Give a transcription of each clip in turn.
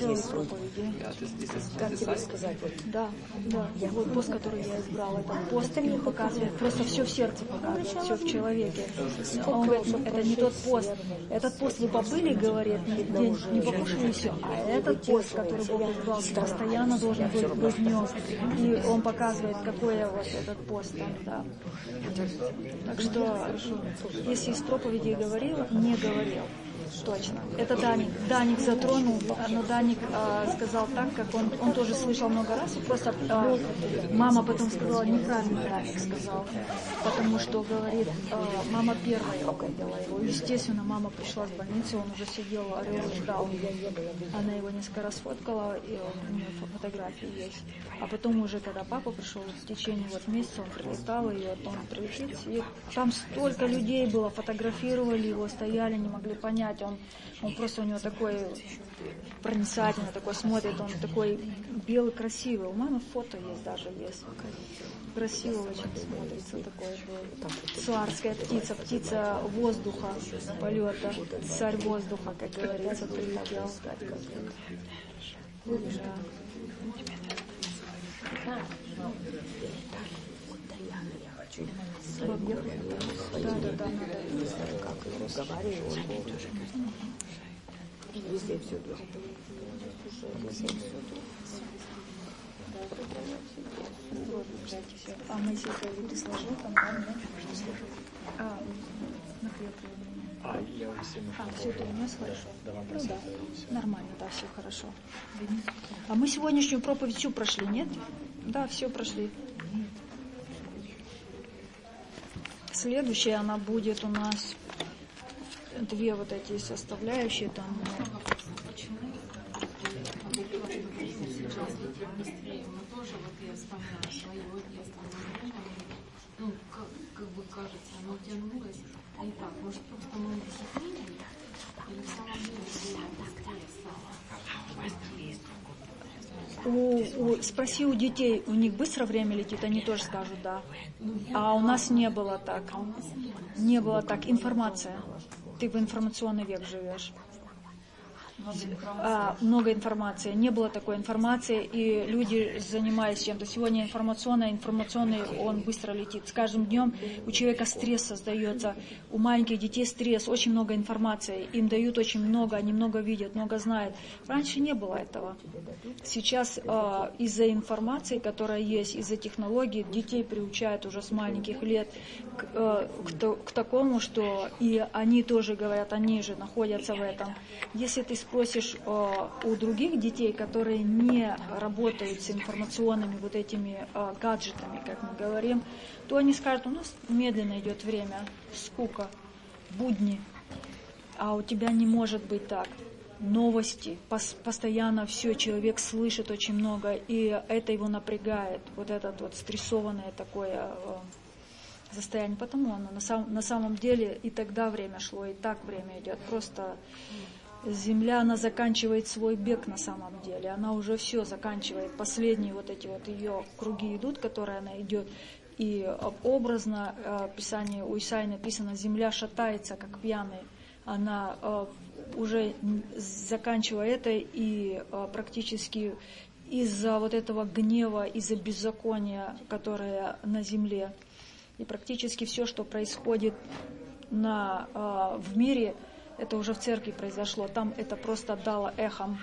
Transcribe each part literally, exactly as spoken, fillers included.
целые проповеди. Как тебе сказать? Да, да. Вот пост, который я избрала, это пост мне показывает, просто все в сердце показывает, все в человеке. Он говорит, это не тот пост. Этот пост вы побыли, говорит, день не покушали все, а этот пост, который Бог избрал, постоянно должен быть в нем. И он показывает, какой вот этот пост там, да. Так что, если из проповеди говорил, не говорил. Точно. Это Даник. Даник затронул, но Даник э, сказал так, как он, он тоже слышал много раз. Просто э, мама потом сказала, неправильно Даник сказал. Потому что, говорит, э, мама первая увидела его. Естественно, мама пришла с больницы, он уже сидел, орел и ждал. Она его несколько раз сфоткала, и он, у нее фотографии есть. А потом уже, когда папа пришел, в течение вот месяца он прилетал, и вот он прилетит. И там столько людей было, фотографировали его, стояли, не могли понять. Он, он просто у него такой проницательный, такой смотрит, он такой белый, красивый. У мамы фото есть даже, есть. Красиво очень смотрится, такой был. Царская птица, птица воздуха, полета, царь воздуха, как говорится, прилетел. Да. Да, да, да, и везде все уже а мы сейчас сложил там, да, нет? А, на хлеб. А, я уже все А, все это у нас хорошо? Да, да, ну, да. Нормально, да, все хорошо. А мы сегодняшнюю проповедь всю прошли, нет? Да, все прошли. Следующая она будет у нас две вот эти составляющие там. Тоже вот я вспоминаю своего детства, ну, как, как бы кажется, оно тянулось, не так, может, просто мы дисциплинили, или в самом деле у, у, спроси у детей, у них быстро время летит, они тоже скажут да. А у нас не было так. Не было так. Информация. Ты в информационный век живешь. А, много информации. Не было такой информации, и люди занимались чем-то. Сегодня информационный, информационный, он быстро летит. С каждым днем у человека стресс создается, у маленьких детей стресс, очень много информации. Им дают очень много, они много видят, много знают. Раньше не было этого. Сейчас а, из-за информации, которая есть, из-за технологий, детей приучают уже с маленьких лет к, а, к, к такому, что и они тоже говорят, они же находятся в этом. Если ты спросишь э, у других детей, которые не работают с информационными вот этими э, гаджетами, как мы говорим, то они скажут, у нас медленно идет время, скука, будни, а у тебя не может быть так. Новости, пос- постоянно все, человек слышит очень много, и это его напрягает, вот это вот стрессованное такое э, состояние. Потому оно на, сам, на самом деле и тогда время шло, и так время идет, просто... Земля, она заканчивает свой бег на самом деле. Она уже все заканчивает. Последние вот эти вот ее круги идут, которые она идет. И образно в Писании у Исаии написано, земля шатается, как пьяный. Она уже заканчивая это и практически из-за вот этого гнева, из-за беззакония, которое на земле. И практически все, что происходит на, в мире, это уже в церкви произошло, там это просто дало эхом.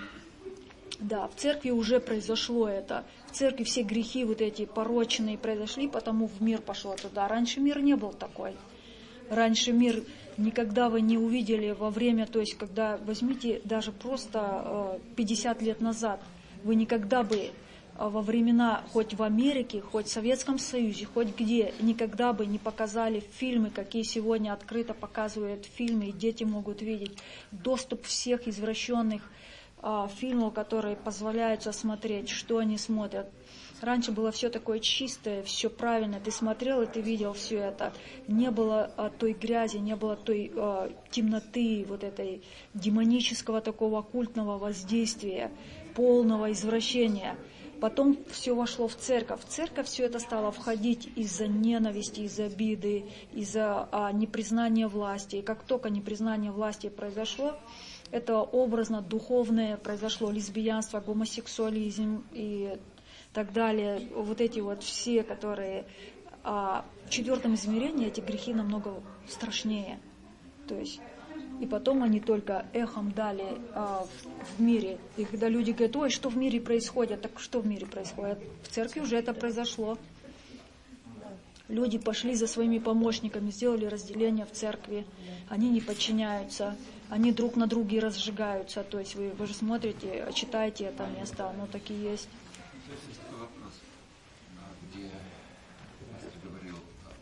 Да, в церкви уже произошло это. В церкви все грехи вот эти порочные произошли, потому в мир пошло туда. Раньше мир не был такой. Раньше мир никогда вы не увидели во время, то есть когда, возьмите даже просто пятьдесят лет назад, вы никогда бы во времена, хоть в Америке, хоть в Советском Союзе, хоть где, никогда бы не показали фильмы, какие сегодня открыто показывают фильмы, и дети могут видеть. Доступ всех извращенных а, фильмов, которые позволяют смотреть, что они смотрят. Раньше было все такое чистое, все правильно. Ты смотрел, и ты видел все это. Не было а, той грязи, не было той а, темноты, вот этой демонического такого оккультного воздействия, полного извращения. Потом все вошло в церковь. В церковь все это стало входить из-за ненависти, из-за обиды, из-за а, непризнания власти. И как только непризнание власти произошло, это образно духовное произошло, лесбиянство, гомосексуализм и так далее. Вот эти вот все, которые а в четвертом измерении эти грехи намного страшнее. То есть и потом они только эхом дали а, в, в мире. И когда люди говорят, ой, что в мире происходит, так что в мире происходит? В церкви уже это произошло. Люди пошли за своими помощниками, сделали разделение в церкви. Они не подчиняются, они друг на друге разжигаются. То есть вы, вы же смотрите, читаете это место, оно так и есть. То есть есть такой вопрос, где пастор говорил,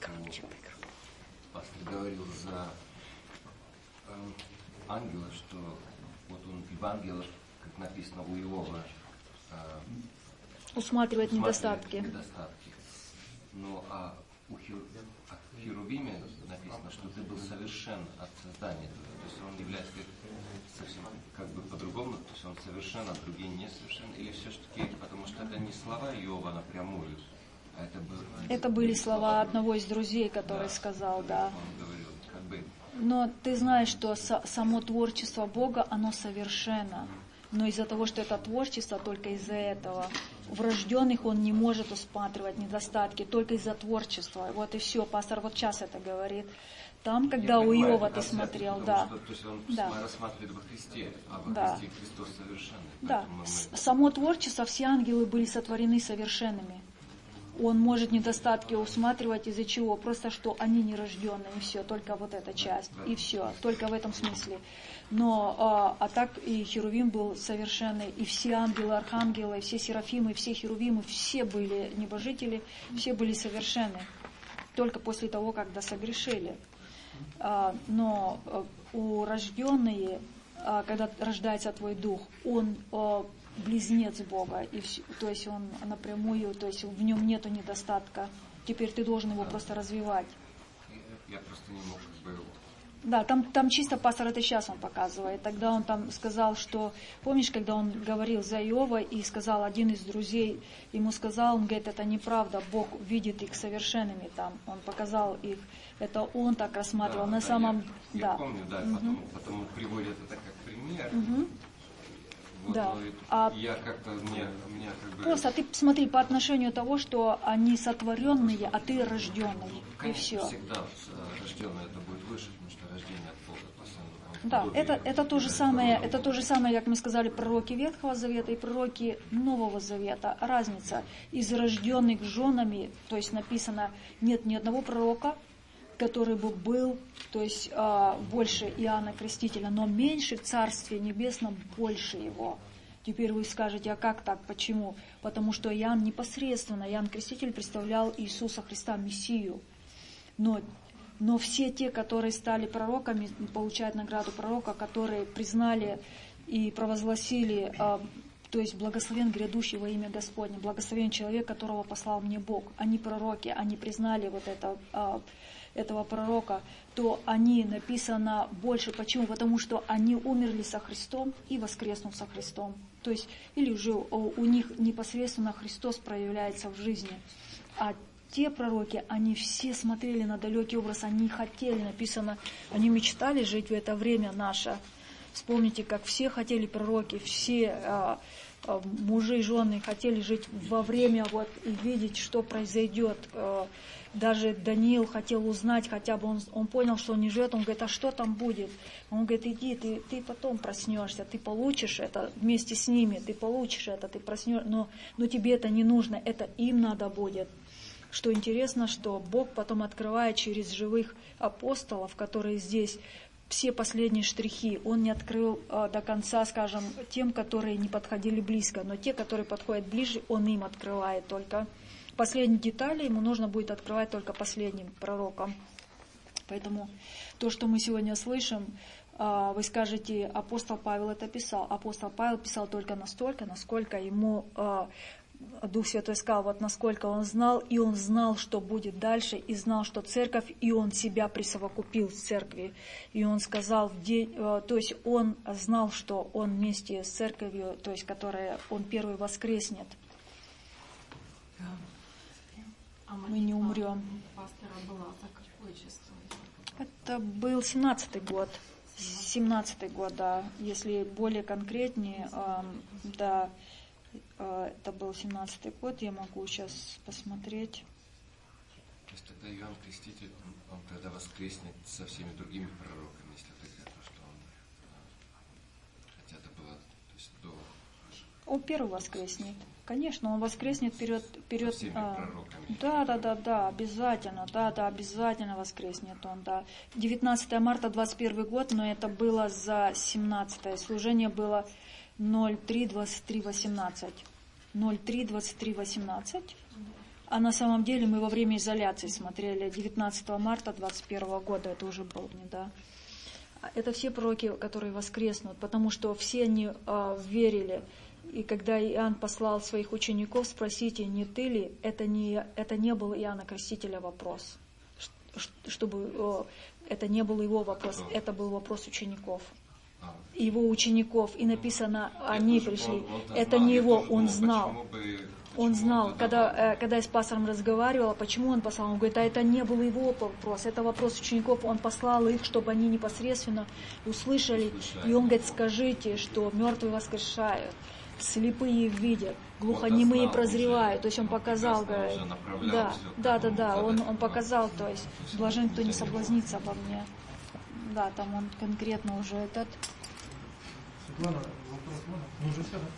пастор говорил за э, ангела, что вот он в Евангелиях, как написано у Иова, э, усматривает недостатки. недостатки. Ну а у Хер... Херувиме написано, что ты был совершен от создания. То есть он является как, совсем как бы по-другому, то есть он совершен, а другие несовершенны. Или все-таки, потому что это не слова Иова напрямую, а это, был, это были слова одного из друзей, который да, сказал, да. Он говорил, как бы... Но ты знаешь, что со, само творчество Бога, оно совершенно. Но из-за того, что это творчество, только из-за этого. В рожденных он не может усматривать недостатки, только из-за творчества. Вот и все. Пастор вот сейчас это говорит. Там, когда Я у понимаю, Иова ты смотрел, да. Что, то есть он да. рассматривает во Христе, а во да. Христе Христос совершенный. Да. Мы... Само творчество, все ангелы были сотворены совершенными. Он может недостатки усматривать из-за чего? Просто что они нерожденные, и все, только вот эта часть, и все, только в этом смысле. Но, а, а так и Херувим был совершенный, и все ангелы, архангелы, и все серафимы, все херувимы, все были небожители, все были совершенны. Только после того, когда согрешили. А, но а, у рожденные, а, когда рождается твой дух, он... А, близнец Бога, и все, то есть он напрямую, то есть в нем нету недостатка. Теперь ты должен его просто развивать. Я просто не мог как бы... Да, там, там чисто пастор это сейчас он показывает. Тогда он там сказал, что, помнишь, когда он говорил за Иова, и сказал один из друзей, ему сказал, он говорит, это неправда, Бог видит их совершенными там, он показал их, это он так рассматривал. Да, на да, самом... Я, да. я помню, да, угу. потом, потом приводит это как пример. Угу. Вот, да. А я как-то, мне, мне как бы... Просто ты посмотри по отношению того, что они сотворенные, а ты рожденный. Конечно, и все. Всегда рожденный это будет выше, потому что рождение от Бога. Да, это, это, то же самое, это то же самое, как мы сказали, пророки Ветхого Завета и пророки Нового Завета. Разница. Из рожденных женами, то есть написано, нет ни одного пророка, который бы был, то есть э, больше Иоанна Крестителя, но меньше в Царстве Небесном, больше его. Теперь вы скажете, а как так, почему? Потому что Иоанн непосредственно, Иоанн Креститель представлял Иисуса Христа, Мессию. Но, но все те, которые стали пророками, получают награду пророка, которые признали и провозгласили, э, то есть благословен грядущий во имя Господне, благословен человек, которого послал мне Бог. Они пророки, они признали вот это... Э, этого пророка, то они написано больше. Почему? Потому что они умерли со Христом и воскреснув со Христом. То есть, или уже у, у них непосредственно Христос проявляется в жизни. А те пророки, они все смотрели на далекий образ, они хотели, написано, они мечтали жить в это время наше. Вспомните, как все хотели пророки, все а, а, мужи и жены хотели жить во время вот, и видеть, что произойдет. А, Даже Даниил хотел узнать, хотя бы он, он понял, что он не живет, он говорит, а что там будет? Он говорит, иди, ты, ты потом проснешься, ты получишь это вместе с ними, ты получишь это, ты проснешься, но, но тебе это не нужно, это им надо будет. Что интересно, что Бог потом открывает через живых апостолов, которые здесь, все последние штрихи, Он не открыл а, до конца, скажем, тем, которые не подходили близко, но те, которые подходят ближе, Он им открывает только. Последние детали ему нужно будет открывать только последним пророкам. Поэтому то, что мы сегодня слышим, вы скажете, апостол Павел это писал. Апостол Павел писал только настолько, насколько ему Дух Святой сказал, вот насколько он знал, и он знал, что будет дальше, и знал, что церковь, и он себя присовокупил в церкви. И он сказал, в день, то есть он знал, что он вместе с церковью, то есть которая он первый воскреснет. А мы не умрем. Пастора была за какое число? Это был семнадцатый год. семнадцатый год, да. Если более конкретнее, э, да, э, это был семнадцатый год, я могу сейчас посмотреть. То есть тогда Иоанн Креститель, он, он тогда воскреснет со всеми другими пророками, если так это, что он, хотя это было, то есть до... Он первый воскреснет. Конечно, он воскреснет вперед, вперед. Со всеми А, пророками. да, да, да, да, обязательно, да, да, обязательно воскреснет он, да. девятнадцатое марта двадцать первый год, но это было за семнадцатое. Служение было ноль три двадцать три восемнадцать. ноль три двадцать три восемнадцать. А на самом деле мы во время изоляции смотрели девятнадцатого марта двадцать первого года, это уже был не, да. Это все пророки, которые воскреснут, потому что все они а, верили. И когда Иоанн послал своих учеников, спросите, не ты ли, это не, это не был Иоанна Крестителя вопрос. Чтобы о, это не был его вопрос, это был вопрос учеников. Его учеников. И написано, они пришли. Это не его, он знал. Он знал, когда, когда я с пастором разговаривала, почему он послал, он говорит, а это не был его вопрос, это вопрос учеников, он послал их, чтобы они непосредственно услышали, и он говорит, скажите, что мертвые воскрешают, слепые видят, глухонемые прозревают, то есть он показал, говорит, да, да, да, да, он, он показал, то есть, блажен, кто не соблазнится обо мне, да, там он конкретно уже этот. Светлана, вопрос можно? Ну уже все, да?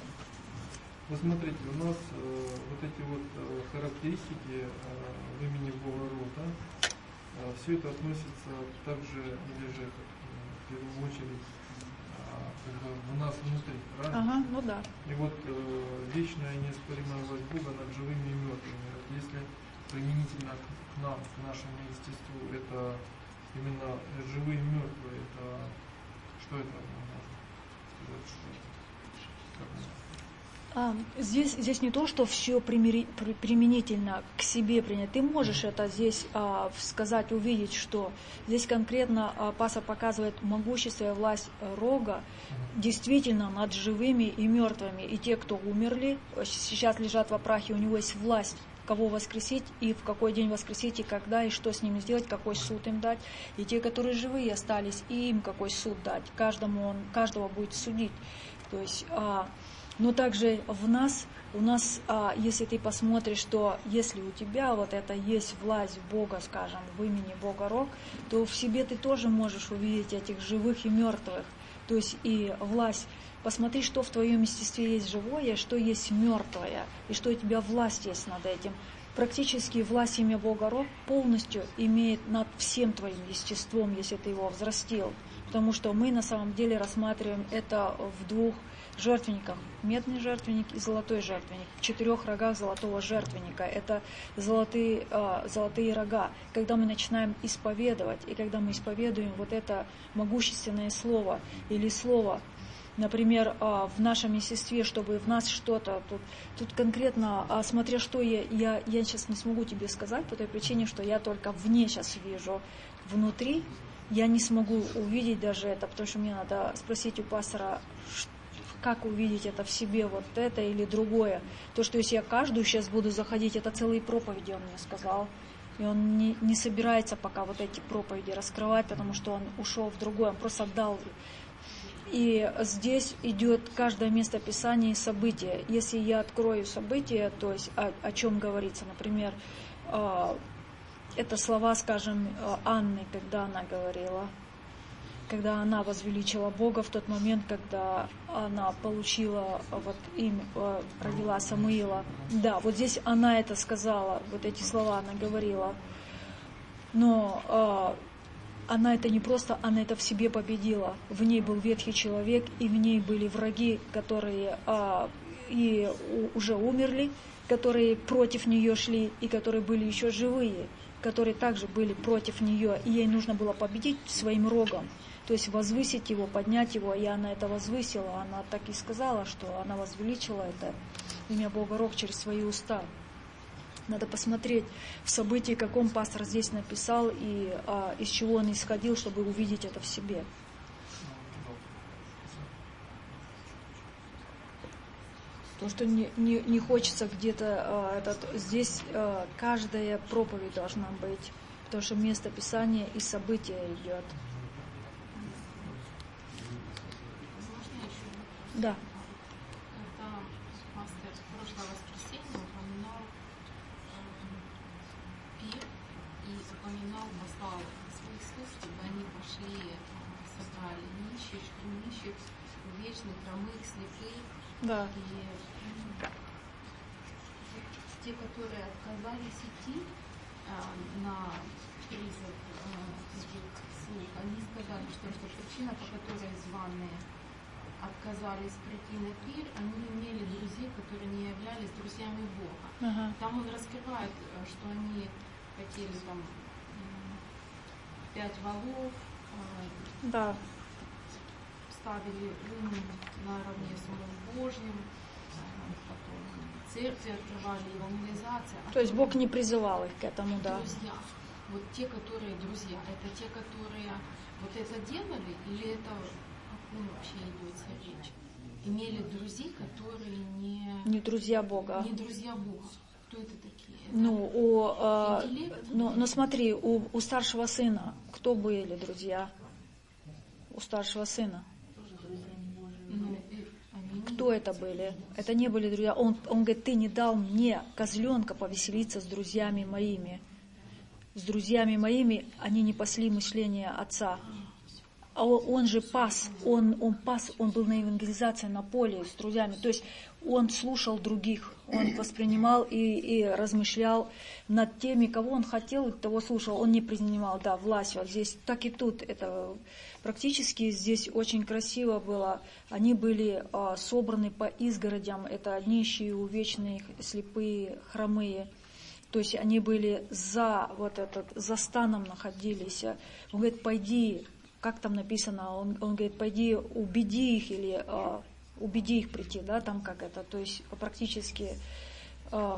Вы смотрите, у нас э, вот эти вот э, характеристики э, в имени Бога Род, да, э, все это относится также, или же как, в первую очередь, э, как бы у нас внутри, правильно? Ага, ну да. И вот э, вечная и неоспоримая власть Бога над живыми и мертвыми. Вот если применительно к, к нам, к нашему естеству, это именно живые и мертвые, это что это можно сказать, что как это? А, здесь, здесь не то, что все примери, применительно к себе принять. Ты можешь это здесь а, сказать, увидеть, что здесь конкретно а, пастор показывает могущество и власть Рога действительно над живыми и мертвыми. И те, кто умерли, сейчас лежат во прахе, у него есть власть, кого воскресить, и в какой день воскресить, и когда, и что с ними сделать, какой суд им дать. И те, которые живые остались, и им какой суд дать. Каждому он, каждого будет судить. То есть... А, но также в нас, у нас, а, если ты посмотришь, что если у тебя вот это есть власть Бога, скажем, в имени Бога Рог, то в себе ты тоже можешь увидеть этих живых и мертвых. То есть и власть. Посмотри, что в твоем естестве есть живое, что есть мертвое, и что у тебя власть есть над этим. Практически власть имя Бога Рог полностью имеет над всем твоим естеством, если ты его взрастил. Потому что мы на самом деле рассматриваем это в двух жертвенниках. Медный жертвенник и золотой жертвенник. В четырех рогах золотого жертвенника. Это золотые, э, золотые рога. Когда мы начинаем исповедовать, и когда мы исповедуем вот это могущественное слово или слово, например, э, в нашем естестве, чтобы в нас что-то, тут, тут конкретно, э, смотря что я, я, я сейчас не смогу тебе сказать, по той причине, что я только вне сейчас вижу. Внутри я не смогу увидеть даже это, потому что мне надо спросить у пастора, как увидеть это в себе, вот это или другое. То, что если я каждую сейчас буду заходить, это целые проповеди, он мне сказал. И он не, не собирается пока вот эти проповеди раскрывать, потому что он ушел в другое, он просто отдал. И здесь идет каждое место Писания и событие. Если я открою событие, то есть о, о чем говорится, например, э, это слова, скажем, Анны, когда она говорила, когда она возвеличила Бога в тот момент, когда она получила вот имя, родила Самуила. Да, вот здесь она это сказала, вот эти слова она говорила. Но э, она это не просто, она это в себе победила. В ней был ветхий человек, и в ней были враги, которые э, и у, уже умерли, которые против нее шли, и которые были еще живые, которые также были против нее. И ей нужно было победить своим рогом. То есть возвысить его, поднять его, и она это возвысила. Она так и сказала, что она возвеличила это имя Бога Рог через свои уста. Надо посмотреть в событии, каком пастор здесь написал, и а, из чего он исходил, чтобы увидеть это в себе. То, что не, не, не хочется где-то, а, этот, здесь а, каждая проповедь должна быть, потому что место Писания и события идет. Да. Когда пастор в прошлое воскресенье упоминал э, пир и упоминал, послал своих слуг, чтобы они пошли, э, собрали нищих, нищих, вечных, хромых, слепых. Да. И э, те, которые отказались идти э, на призыв э, этих слуг, они сказали, что, что причина, по которой званые отказались прийти на пир, они имели друзей, которые не являлись друзьями Бога. Ага. Там он раскрывает, э, что они хотели там м, пять валов, э, Да. ставили ум наравне с умом Божьим, э, потом церкви открывали, евангелизация. То есть Бог не призывал их к этому, да. Друзья. Вот те, которые друзья, это те, которые вот это делали, или это о ком вообще идет речь? Имели друзей, которые не, Не друзья Бога. не друзья Бога. Кто это такие? Это Ну, у, э, интеллект? ну, ну смотри, у, у старшего сына кто были друзья? У старшего сына. Ну, и они не- Кто это были? Это не были друзья. Он, он говорит, ты не дал мне, козленка, повеселиться с друзьями моими. С друзьями моими они не пасли мышления отца. А он, он же пас, он, он пас, он был на евангелизации на поле с друзьями. То есть он слушал других, он воспринимал и, и размышлял над теми, кого он хотел, и того слушал. Он не принимал, да, власть. Вот здесь так и тут. Это практически здесь очень красиво было. Они были а, собраны по изгородям. Это нищие, увечные, слепые, хромые. То есть они были за вот этот, за станом находились. Он говорит, пойди, как там написано, он, он говорит, пойди, убеди их или а, убеди их прийти, да, там как это. То есть практически а,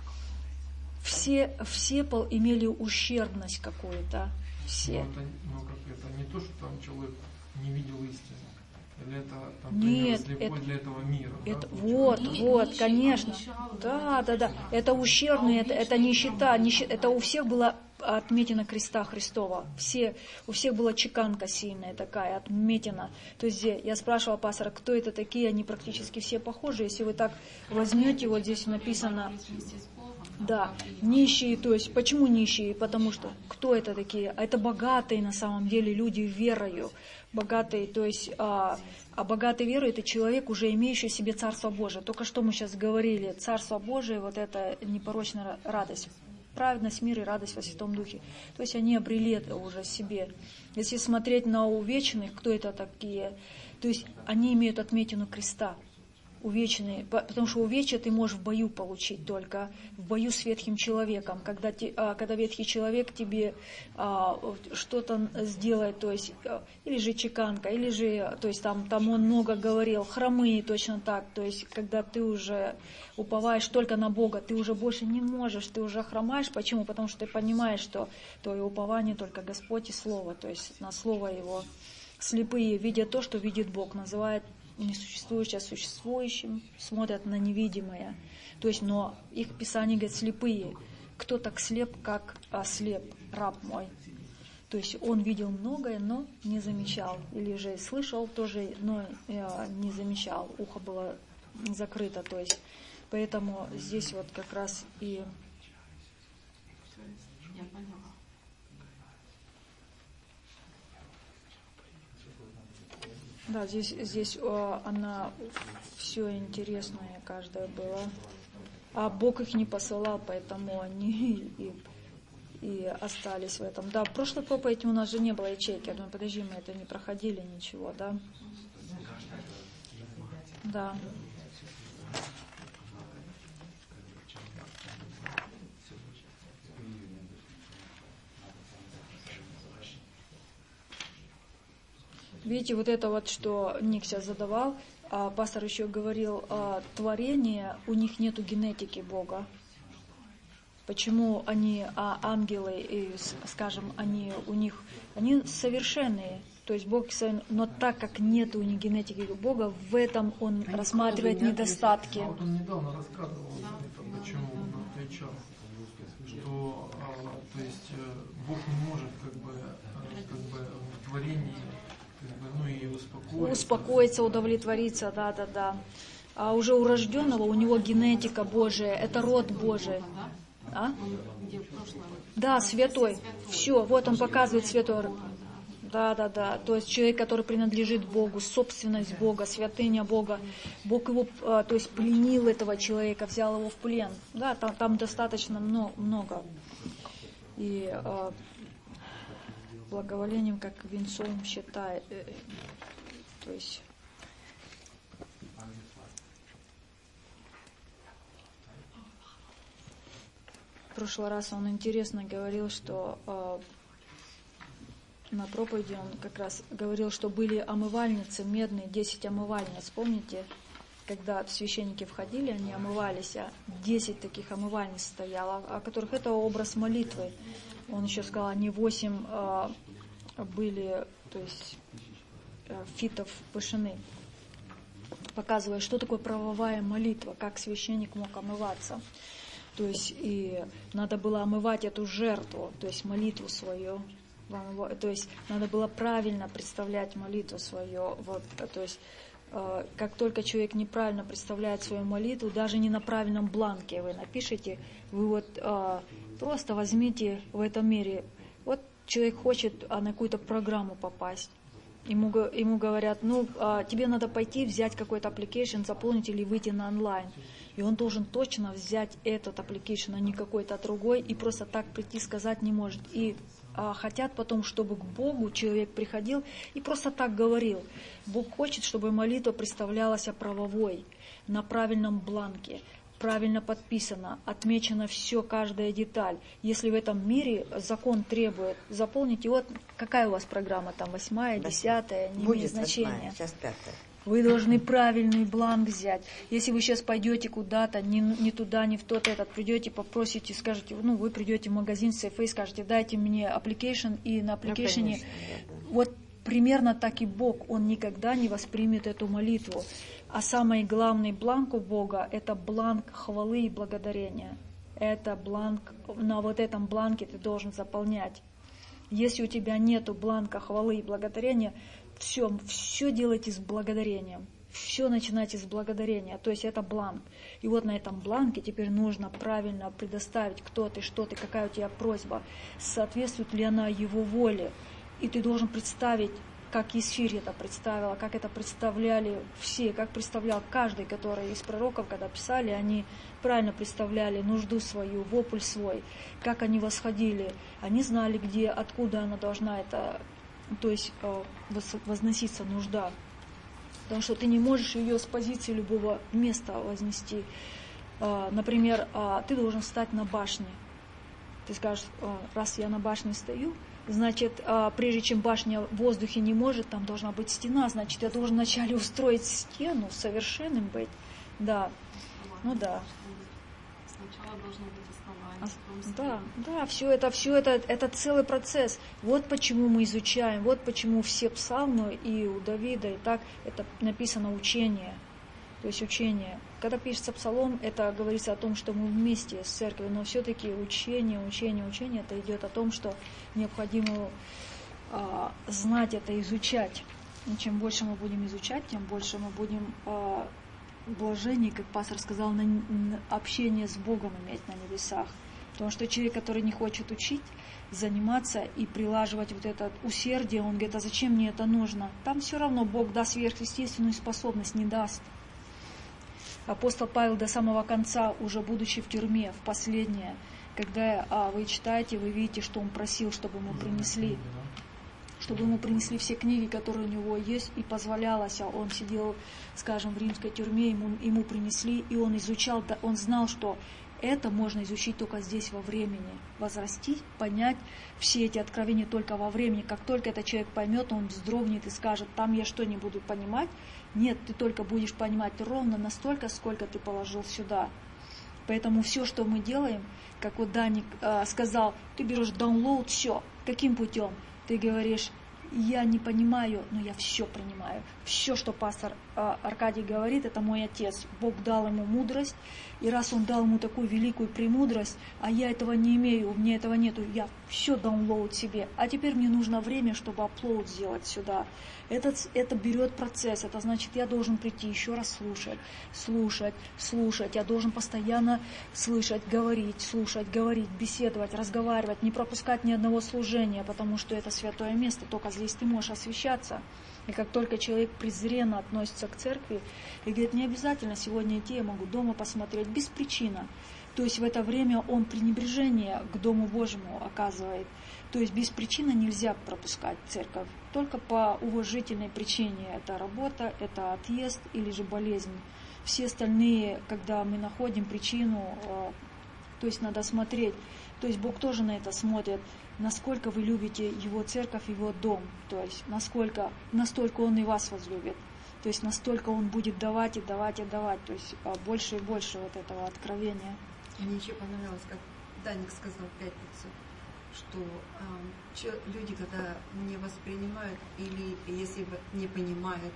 все, все пол имели ущербность какую-то. Все. Но, это, но как это не то, что там человек не видел истины. Или это там Нет, пример слепой это- для этого мира. Это, да, вот, Ни- вот, нищий конечно. обещал Да, дать да, да. всем. Это ущербные, А это, это увечные нищета, там нищета. да. Это у всех была отметина креста Христова. Все, у всех была чеканка сильная такая, отметина. То есть я спрашивала пастора, кто это такие, они практически все похожи. Если вы так возьмете, вот здесь написано... Вместе с Богом, Да, как и- нищие, то есть почему нищие? Потому что кто это такие? А это богатые на самом деле люди верою. Богатые, то есть, а, а богатый верой это человек, уже имеющий в себе Царство Божие. Только что мы сейчас говорили, Царство Божие, вот это непорочная радость. Праведность, мир и радость во Святом Духе. То есть они обрели это уже в себе. Если смотреть на увечных, кто это такие? То есть они имеют отметину креста. Увечные, потому что увечья ты можешь в бою получить только, в бою с ветхим человеком, когда, те, а, когда ветхий человек тебе а, что-то сделает, то есть, а, или же чеканка, или же, то есть там, там он много говорил, хромые точно так, то есть когда ты уже уповаешь только на Бога, ты уже больше не можешь, ты уже хромаешь, почему? Потому что ты понимаешь, что твое упование только Господь и Слово, то есть на Слово Его. Слепые видят то, что видит Бог, называют несуществующее существующим, смотрят на невидимое. То есть, но их Писание говорит, слепые. Кто так слеп, как ослеп, раб мой. То есть он видел многое, но не замечал. Или же слышал тоже, но э, не замечал. Ухо было закрыто. То есть, поэтому здесь вот как раз и... Я поняла. Да, здесь, здесь о, она все интересное каждая была. А Бог их не посылал, поэтому они и, и остались в этом. Да, в прошлой проповеди у нас же не было ячейки. Я думаю, подожди, мы это не проходили, ничего, да? Да. Видите, вот это вот, что Ник сейчас задавал, а пастор еще говорил, а, творение, у них нету генетики Бога. Почему они, а ангелы, и, скажем, они у них, они совершенные, то есть Бог, но так как нет у них генетики Бога, в этом Он Они рассматривает правда не недостатки. А вот он недавно рассказывал, это, почему он отвечал, что а, то есть, э, Бог не может как бы, э, как бы в творении Ну и успокоиться. Успокоиться, удовлетвориться, да, да, да. А уже у рожденного у него генетика Божия, это род Божий. А? Да, святой. Все, вот он показывает святой. Да, да, да. То есть человек, который принадлежит Богу, собственность Бога, святыня Бога. Бог его, то есть, пленил этого человека, взял его в плен. Да, там, там достаточно много. И э, благоволением, как венцом считает. Э, то есть... В прошлый раз он интересно говорил, что э, на проповеди он как раз говорил, что были омывальницы медные, десять омывальниц. Помните, когда священники входили, они омывались, а десять таких омывальниц стояло, о которых это образ молитвы. Он еще сказал, они восемь э, были, то есть э, фитов пышины, показывая, что такое правовая молитва, как священник мог омываться. То есть и надо было омывать эту жертву, то есть молитву свою. То есть надо было правильно представлять молитву свою. Вот, то есть э, как только человек неправильно представляет свою молитву, даже не на правильном бланке вы напишите, вы вот э, просто возьмите в этом мире. Вот человек хочет а, на какую-то программу попасть. Ему, ему говорят, ну, а, тебе надо пойти взять какой-то application, заполнить или выйти на онлайн. И он должен точно взять этот application, а не какой-то другой, и просто так прийти сказать не может. И а, хотят потом, чтобы к Богу человек приходил и просто так говорил. Бог хочет, чтобы молитва представлялась правовой, на правильном бланке, правильно подписано, отмечено все, каждая деталь. Если в этом мире закон требует заполнить, и вот какая у вас программа там, восьмая, десятая, не имеет значения. Восьмая, сейчас пятая. Вы должны правильный бланк взять. Если вы сейчас пойдете куда-то, не, не туда, не в тот этот, придете, попросите, скажете, ну, вы придете в магазин си эф эй, скажете, дайте мне application, и на application, ну, конечно, да, да. Вот примерно так и Бог, Он никогда не воспримет эту молитву. А самый главный бланк у Бога – это бланк хвалы и благодарения. Это бланк, на вот этом бланке ты должен заполнять. Если у тебя нету бланка хвалы и благодарения, все, все делайте с благодарением. Все начинайте с благодарения. То есть это бланк. И вот на этом бланке теперь нужно правильно предоставить, кто ты, что ты, какая у тебя просьба, соответствует ли она его воле. И ты должен представить, как Есфирь это представила, как это представляли все, как представлял каждый, который из пророков, когда писали, они правильно представляли нужду свою, вопль свой, как они восходили. Они знали, где, откуда она должна это, то есть возноситься нужда. Потому что ты не можешь ее с позиции любого места вознести. Например, ты должен встать на башне. Ты скажешь, раз я на башне стою, значит, прежде чем башня в воздухе не может, там должна быть стена, значит, я должен вначале устроить стену, совершенным быть. Да, ну да. Сначала должно быть основание. Да, да, все это, все это, это целый процесс. Вот почему мы изучаем, вот почему все псалмы и у Давида, и так, это написано учение. То есть учение. Когда пишется псалом, это говорится о том, что мы вместе с церковью, но все-таки учение, учение, учение, это идет о том, что необходимо а, знать это, изучать. И чем больше мы будем изучать, тем больше мы будем а, блажений, как пастор сказал, на, на общение с Богом иметь на небесах. Потому что человек, который не хочет учить, заниматься и прилаживать вот это усердие, он говорит, а зачем мне это нужно? Там все равно Бог даст сверхъестественную способность, не даст. Апостол Павел до самого конца, уже будучи в тюрьме, в последнее, когда а, вы читаете, вы видите, что он просил, чтобы ему принесли, чтобы ему принесли все книги, которые у него есть, и позволялось, а он сидел, скажем, в римской тюрьме, ему, ему принесли, и он изучал, он знал, что это можно изучить только здесь во времени, возрасти, понять все эти откровения только во времени. Как только этот человек поймет, он вздрогнет и скажет, там я что, не буду понимать? Нет, ты только будешь понимать ровно настолько, сколько ты положил сюда. Поэтому все, что мы делаем, как вот Даник э, сказал, ты берешь download все. Каким путем? Ты говоришь, я не понимаю, но я все принимаю. Все, что пастор э, Аркадий говорит, это мой отец. Бог дал ему мудрость, и раз он дал ему такую великую премудрость, а я этого не имею, у меня этого нету, я все даунлоуд себе. А теперь мне нужно время, чтобы апплоуд сделать сюда. Это, это берет процесс, это значит, я должен прийти еще раз слушать, слушать, слушать. Я должен постоянно слышать, говорить, слушать, говорить, беседовать, разговаривать, не пропускать ни одного служения, потому что это святое место, только здесь ты можешь освящаться. И как только человек презренно относится к церкви и говорит, не обязательно сегодня идти, я могу дома посмотреть, без причины. То есть в это время он пренебрежение к Дому Божьему оказывает. То есть без причины нельзя пропускать церковь, только по уважительной причине. Это работа, это отъезд или же болезнь. Все остальные, когда мы находим причину, то есть надо смотреть, то есть Бог тоже на это смотрит, насколько вы любите Его церковь, Его дом, то есть насколько, настолько Он и вас возлюбит, то есть настолько Он будет давать и давать и давать, то есть больше и больше вот этого откровения. Мне еще понравилось, как Даник сказал в пятницу, что э, че, люди, когда не воспринимают или если не понимают,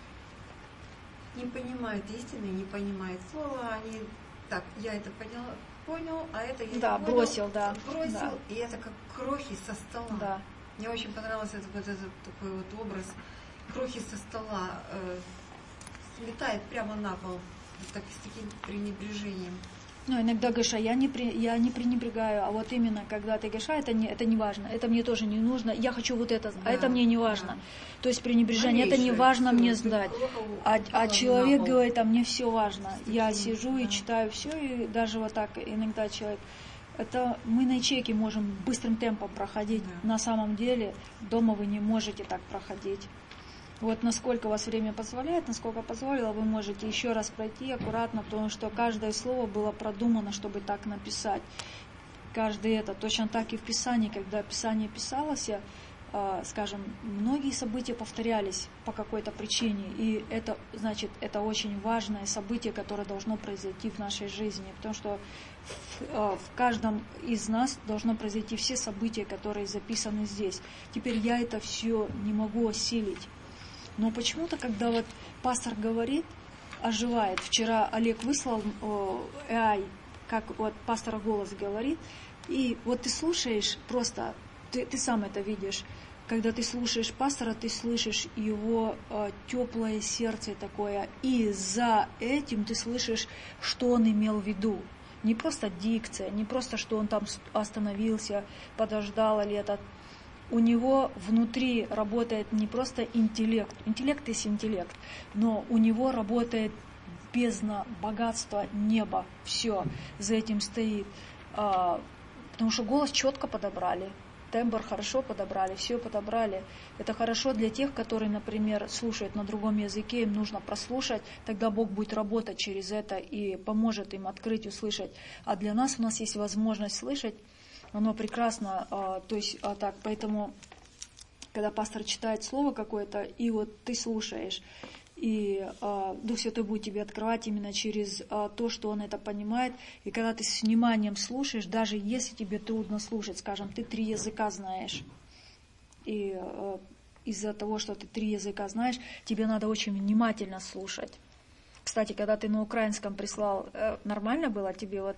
не понимают истины, не понимают слова, они так, я это поняла, понял, а это я да, не понял, бросил, да, бросил, да. И это как крохи со стола. Да. Мне очень понравился этот, вот этот такой вот образ, крохи со стола э, слетает прямо на пол, так, с таким пренебрежением. Ну, иногда говоришь, а я не, при, я не пренебрегаю, а вот именно, когда ты говоришь, а это не, это не важно, это мне тоже не нужно, я хочу вот это, да, а это мне не важно. Да. То есть пренебрежение, это не важно все, мне знать. А, а человек говорит, а мне все важно. Я сижу и читаю все, и даже вот так иногда человек... Это мы на ячейке можем быстрым темпом проходить. Да. На самом деле дома вы не можете так проходить. Вот насколько у вас время позволяет, насколько позволило, вы можете еще раз пройти аккуратно, потому что каждое слово было продумано, чтобы так написать. Каждый это. Точно так и в Писании, когда Писание писалось, скажем, многие события повторялись по какой-то причине, и это, значит, это очень важное событие, которое должно произойти в нашей жизни, потому что в, в каждом из нас должно произойти все события, которые записаны здесь. Теперь я это все не могу осилить. Но почему-то, когда вот пастор говорит, оживает. Вчера Олег выслал эй ай, как вот пастора голос говорит, и вот ты слушаешь просто, ты, ты сам это видишь, когда ты слушаешь пастора, ты слышишь его э, теплое сердце такое, и за этим ты слышишь, что он имел в виду. Не просто дикция, не просто, что он там остановился, подождал или это. У него внутри работает не просто интеллект, интеллект есть интеллект, но у него работает бездна, богатство, небо, все за этим стоит. А, потому что голос четко подобрали, тембр хорошо подобрали, все подобрали. Это хорошо для тех, которые, например, слушают на другом языке, им нужно прослушать, тогда Бог будет работать через это и поможет им открыть, услышать. А для нас у нас есть возможность слышать. Оно прекрасно, а, то есть а, так, поэтому, когда пастор читает слово какое-то, и вот ты слушаешь, и а, Дух Святой будет тебе открывать именно через а, то, что он это понимает, и когда ты с вниманием слушаешь, даже если тебе трудно слушать, скажем, ты три языка знаешь, и а, из-за того, что ты три языка знаешь, тебе надо очень внимательно слушать. Кстати, когда ты на украинском прислал, нормально было тебе вот...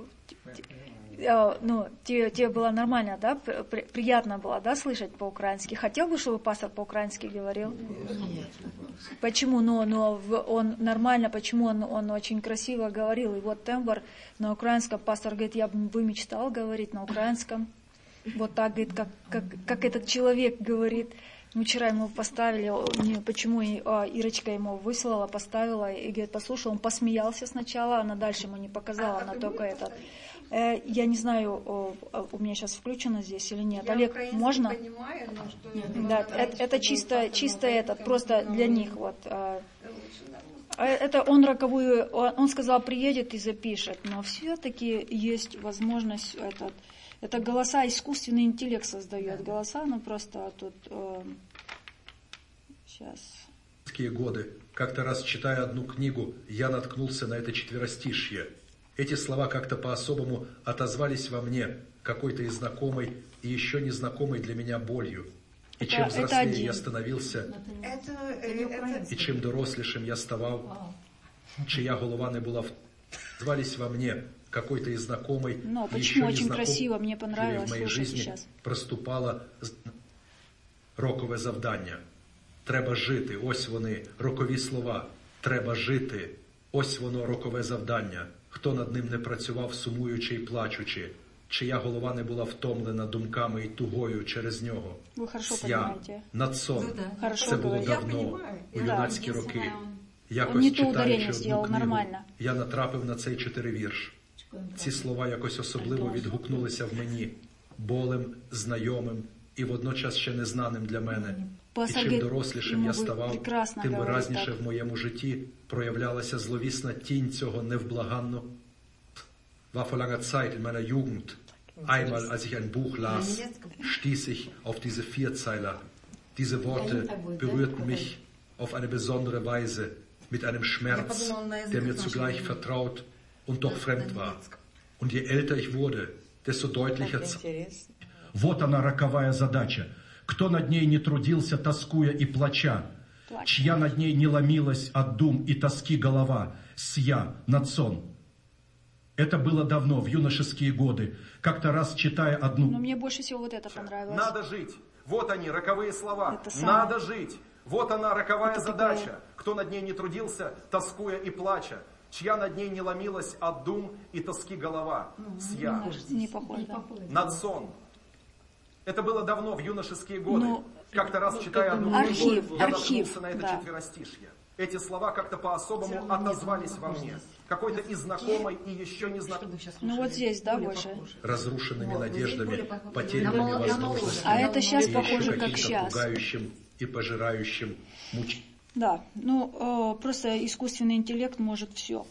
Ну, тебе, тебе было нормально, да? При, приятно было, да, слышать по-украински? Хотел бы, чтобы пастор по-украински говорил? Нет. Почему? Ну, но он нормально, почему он, он очень красиво говорил? И вот тембр на украинском, пастор говорит, я бы мечтал говорить на украинском. Вот так, говорит, как, как, как этот человек говорит. Мы вчера ему поставили, не, почему Ирочка ему выслала, поставила, и говорит, послушал, он посмеялся сначала, она дальше ему не показала, она только этот. Я не знаю, у меня сейчас включено здесь или нет. Я Олег, можно? Понимаю, но что нет, да, это, это чисто, чисто этот, просто для них вот. Это он роковую, он сказал, приедет и запишет, но все-таки есть возможность этот. Это голоса, искусственный интеллект создает голоса, но просто тут э, сейчас. Годы. Как-то раз, читая одну книгу, я наткнулся на это четверостишье. Эти слова как-то по-особому отозвались во мне, какой-то и знакомой, и еще незнакомой для меня болью. И Это- чем это взрослее один. я становился, Это, это, і чим дорослішим я ставав, чия голова не була в... звались во мне какой-то из знакомой, Но и почему еще очень незнакомой красиво, мне понравилось в моей слушать жизни сейчас. проступало з- рокове завдання. Треба жити, ось вони, рокові слова. Треба жити, ось воно, рокове завдання. Хто над ним не працював, сумуючи й плачучи, чия голова не була втомлена думками й тугою через нього. Вы хорошо С'я, понимаете. надсон. Ну да. Хорошо Це було говорите. Я давно, понимаю. у Да, юнацькі если роки. он- Якось Он не то читаючи ударення одну зробив, книгу, нормально. я натрапив на цей чотиривірш. Ці слова якось особливо відгукнулися в мені, болем, знайомим і водночас ще незнаним для мене. І Пастор чим говорит, дорослішим ну, я ви ставав, прекрасно тим говорите виразніше так. в моєму житті проявлялася зловісна тінь цього невблаганно. War vor langer Zeit in meiner Jugend. Einmal, als ich ein Buch las, stieß ich auf diese Vierzeiler. Diese Worte berührten mich auf eine besondere Weise, mit einem Schmerz, der mir zugleich vertraut und doch fremd war. Und je älter ich wurde, desto deutlicher... Интересно. Вот она, роковая задача. Кто над ней не трудился, тоскуя и плача, чья над ней не ломилась от дум и тоски голова, с'я, надсон. Это было давно, в юношеские годы. Как-то раз, читая Но одну... мне больше всего вот это понравилось. Надо жить. Вот они, роковые слова. Это самое. Надо жить. Вот она, роковая Это задача. такое. Кто над ней не трудился, тоскуя и плача, чья над ней не ломилась от дум и тоски голова, с'я, Не похоже. да. над сон. Это было давно, в юношеские годы. Ну, Как-то раз, читая одну архив, книгу, я архив, наткнулся на это да. четверостишье. Эти слова как-то по-особому отозвались во мне. Какой-то и знакомой, и еще не знакомой. Ну вот здесь, да, больше. разрушенными надеждами, потерянными возможностями, А это сейчас и еще похоже, как каким-то сейчас. пугающим и пожирающим муч... Да, ну э, просто искусственный интеллект может все.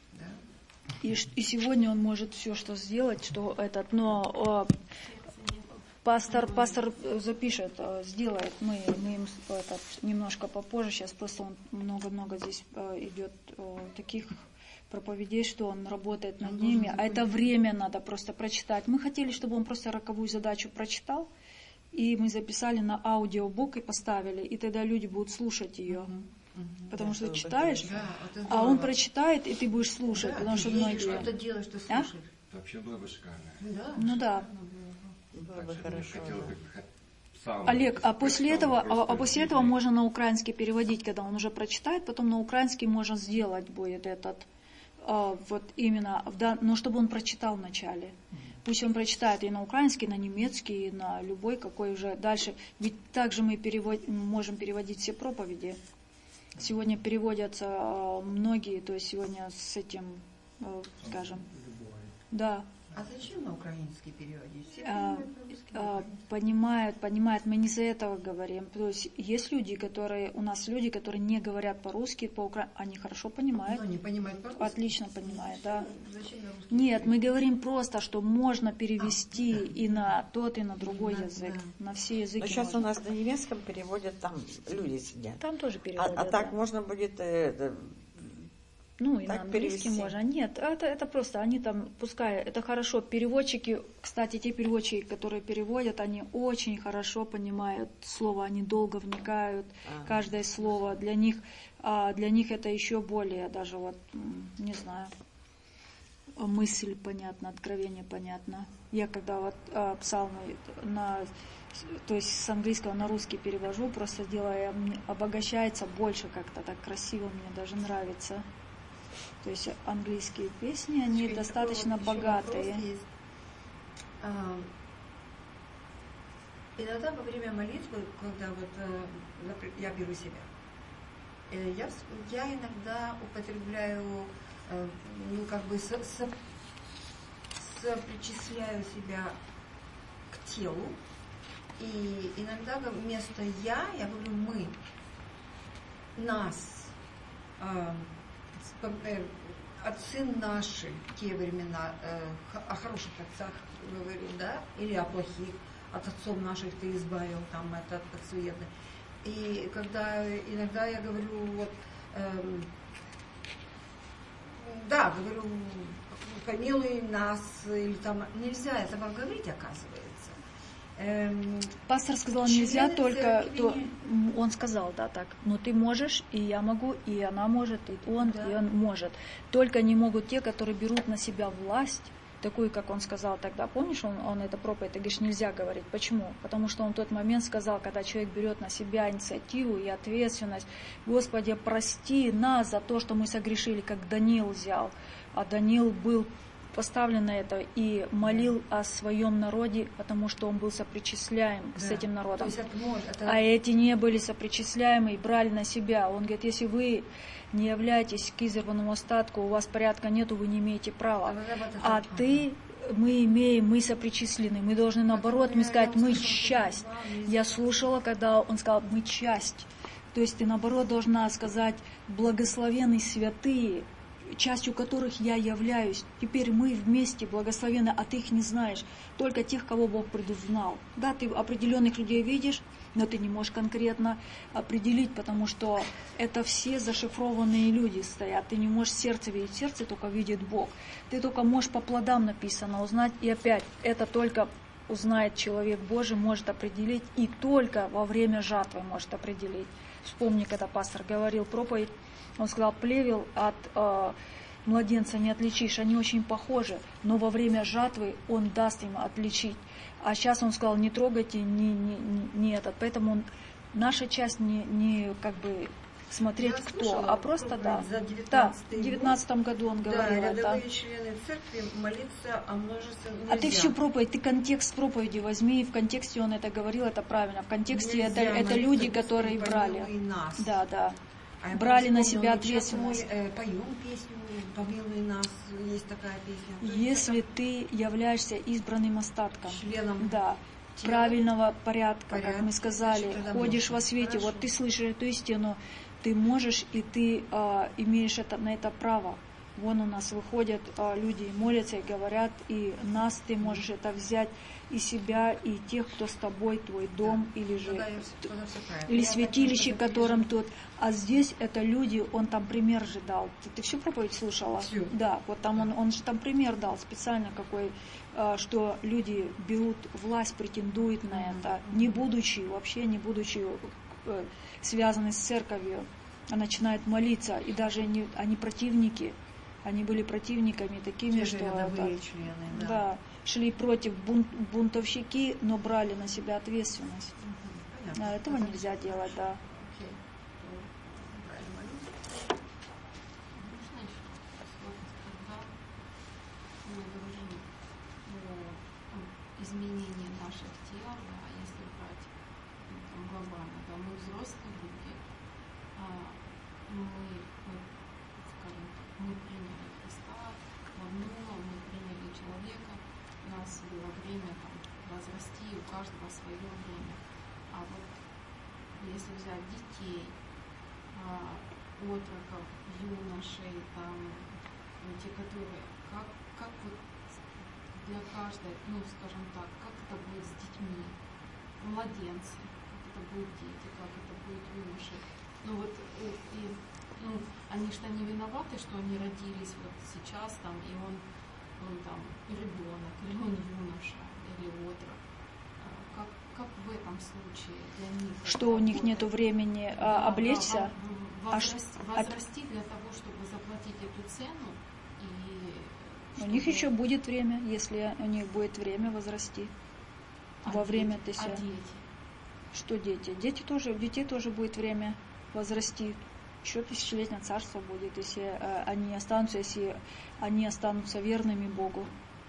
И, ш- и сегодня он может все, что сделать, что этот, но э, пастор, пастор э, запишет, э, сделает, мы, мы им с- этот, немножко попозже, сейчас просто он много-много здесь э, идет э, таких проповедей, что он работает над ними, а это время надо просто прочитать. Мы хотели, чтобы он просто роковую задачу прочитал, и мы записали на аудиобук и поставили, и тогда люди будут слушать ее. Потому что читаешь, Да, это а он здорово. прочитает, и ты будешь слушать, Да, потому что ты многие... что-то делаешь, ты А? слушаешь. Вообще было бы шикарно. Да. Ну да. Было бы Также хорошо. хотел бы хоть сам Олег, а после прочитал этого, а, просто а после видео. этого можно на украинский переводить, когда он уже прочитает, потом на украинский можно сделать будет этот, а, вот именно, в дан- но чтобы он прочитал вначале. Пусть он прочитает и на украинский, и на немецкий, и на любой, какой уже дальше. Ведь также мы перевод- можем переводить все проповеди. Сегодня переводятся а, многие, то есть сегодня с этим, а, скажем, да. А зачем на украинский переводить? Все А, понимают по-русски, а, на украинский. понимают, понимают, мы не за этого говорим. То есть есть люди, которые, у нас люди, которые не говорят по-русски, по-укра... они хорошо понимают, Но не понимают по-русски. отлично понимают, да. Зачем на русский Нет, мы переводить? говорим просто, что можно перевести и на тот, и на другой Да, язык, да. на все языки. Но сейчас у можно. нас на немецком переводят, там люди сидят. Там тоже А, переводят. а так да. можно будет... э, э, Ну, и так на английский перевести. можно. Нет, это, это просто, они там, пускай, это хорошо. Переводчики, кстати, те переводчики, которые переводят, они очень хорошо понимают слово, они долго вникают, А. каждое слово. Для них, а, для них это еще более, даже вот, м, не знаю, мысль понятна, откровение понятно. Я когда вот а, псалмы на, то есть с английского на русский перевожу, просто делая, мне обогащается больше как-то так красиво, мне даже нравится. То есть английские песни, они Такой достаточно вот еще богатые. вопрос есть. А, Иногда во время молитвы, когда вот э, например, я беру себя, э, я, вс- я иногда употребляю, э, ну как бы со, со- сопричисляю себя к телу, и иногда г- вместо я, я говорю мы, нас, э, с- э, отцы наши, те времена, э, х- о хороших отцах говорю, да, или о плохих, от отцов наших ты избавил, там, это от суетных. И когда иногда я говорю, вот, эм, да, говорю, помилуй нас, или там, нельзя этого говорить, оказывается. Пастор сказал, нельзя только, то, он сказал, да, так, но ты можешь, и я могу, и она может, и он, да. и он может. Только не могут те, которые берут на себя власть, такую, как он сказал тогда. Помнишь, он, он это проповедь, ты говоришь, нельзя говорить. Почему? Потому что он в тот момент сказал, когда человек берет на себя инициативу и ответственность, Господи, прости нас за то, что мы согрешили, как Даниил взял. А Даниил был поставлен на это и молил о своем народе, потому что он был сопричисляем да. с этим народом. Это может, это... А эти не были сопричисляемы и брали на себя. Он говорит, если вы не являетесь к изорванному остатку, у вас порядка нету, вы не имеете права. А ты, мы имеем, мы сопричислены. Мы должны наоборот, мы сказать, мы часть. Я слушала, когда он сказал, мы часть. То есть ты наоборот должна сказать, благословенны святые, частью которых я являюсь. Теперь мы вместе благословенны, а ты их не знаешь. Только тех, кого Бог предузнал. Да, ты определенных людей видишь, но ты не можешь конкретно определить, потому что это все зашифрованные люди стоят. Ты не можешь сердце видеть. Сердце только видит Бог. Ты только можешь по плодам написано узнать. И опять, это только узнает человек Божий, может определить. И только во время жатвы может определить. Вспомни, когда пастор говорил проповедь, он сказал, плевел от э, младенца не отличишь, они очень похожи, но во время жатвы он даст им отличить. А сейчас он сказал, не трогайте, не, не, не, не этот. Поэтому он, наша часть не, не как бы смотреть Я кто, слушала, а просто да. Да, в девятнадцатом году он говорил да, это. рядовые члены церкви молиться о множестве нельзя. А ты всю проповедь, ты контекст проповеди возьми, и в контексте он это говорил, это правильно. В контексте это, это люди, которые брали. Нас. Да, да. А брали на вспомнила, себя ответственность. Мы э, поем песню «Помилуй нас», есть такая песня. Если ты являешься избранным остатком, членом да, тела, правильного порядка, порядка, как мы сказали, значит, ходишь можно. во свете, Хорошо. вот ты слышишь эту истину, ты можешь и ты э, имеешь это, на это право. Вон у нас выходят э, люди, молятся и говорят, и нас ты можешь это взять, и себя, и тех, кто с тобой, твой дом, да. или же тогда я, тогда или святилище, которым тут. А здесь это люди, он там пример же дал. Ты, ты всю проповедь слушала? Всю. Да, вот там он, он же там пример дал специально какой, э, что люди берут власть, претендуют на mm-hmm. это, не будучи, вообще не будучи э, связаны с церковью, а начинают молиться, и даже они, они противники. Они были противниками такими, Те что это, члены, да. Да, шли против бунт, бунтовщики, но брали на себя ответственность. Угу, да, этого это нельзя делать, да. Окей. Изменение наших тел, да, если брать ну, там, глобально, да, мы взрослые люди, а, мы, мы, скажем так, мы приняли Христа, давно мы приняли человека, у нас было время там, возрасти, у каждого свое время. А вот если взять детей, а, отроков, юношей, там, ну, те, которые, как, как вот для каждой, ну, скажем так, как это будет с детьми, младенцы, как это будут дети, как это будет юноши. Ну вот, и, и ну, они что не виноваты, что они родились вот сейчас там, и он, он там ребенок, или он юноша, или отрок. Как, как в этом случае для них? Что у них нету времени а, да, облечься? Да, возрасти, а возрасти для того, чтобы заплатить эту цену. И у них еще будет время, если у них будет время возрасти. А Во дети, время ты себя. А дети? Что дети? Дети тоже, у детей тоже будет время возрасти. Еще тысячелетнее царство будет, если э, они останутся, если они останутся верными Богу.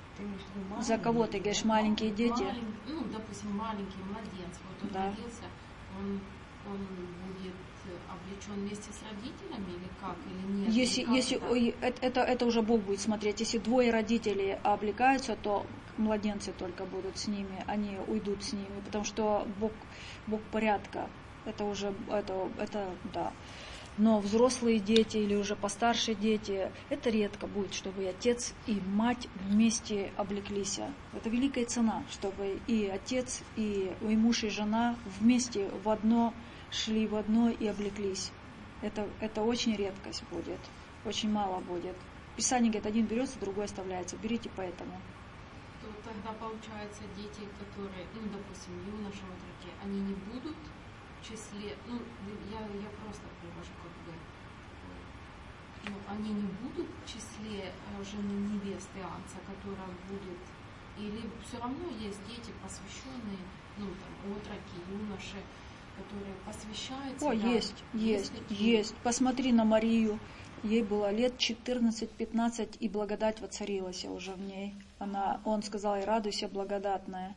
За кого ты говоришь, маленькие дети? Малень, ну, допустим, маленький младенец, вот он да. родился, он, он будет облечен вместе с родителями или как, или нет? Если, или если это? Это, это уже Бог будет смотреть. Если двое родителей облекаются, то младенцы только будут с ними, они уйдут с ними, потому что Бог, Бог порядка. Это уже, это, это, да. Но взрослые дети или уже постарше дети, это редко будет, чтобы и отец, и мать вместе облеклись. Это великая цена, чтобы и отец, и, и муж, и жена вместе в одно шли в одно и облеклись. Это, это очень редкость будет, очень мало будет. Писание говорит, один берется, другой оставляется. Берите поэтому. Вот тогда, получается, дети, которые, ну, допустим, юноши в отроке, они не будут в числе, ну, я, я просто привожу как бы, ну, они не будут в числе жены невесты Анца, которая будет, или все равно есть дети, посвященные, ну, там, отроки, юноши, которые посвящают себя. О, есть, есть, есть. Посмотри на Марию. Ей было лет четырнадцать-пятнадцать, и благодать воцарилась уже в ней. Она, он сказал, и радуйся, благодатная.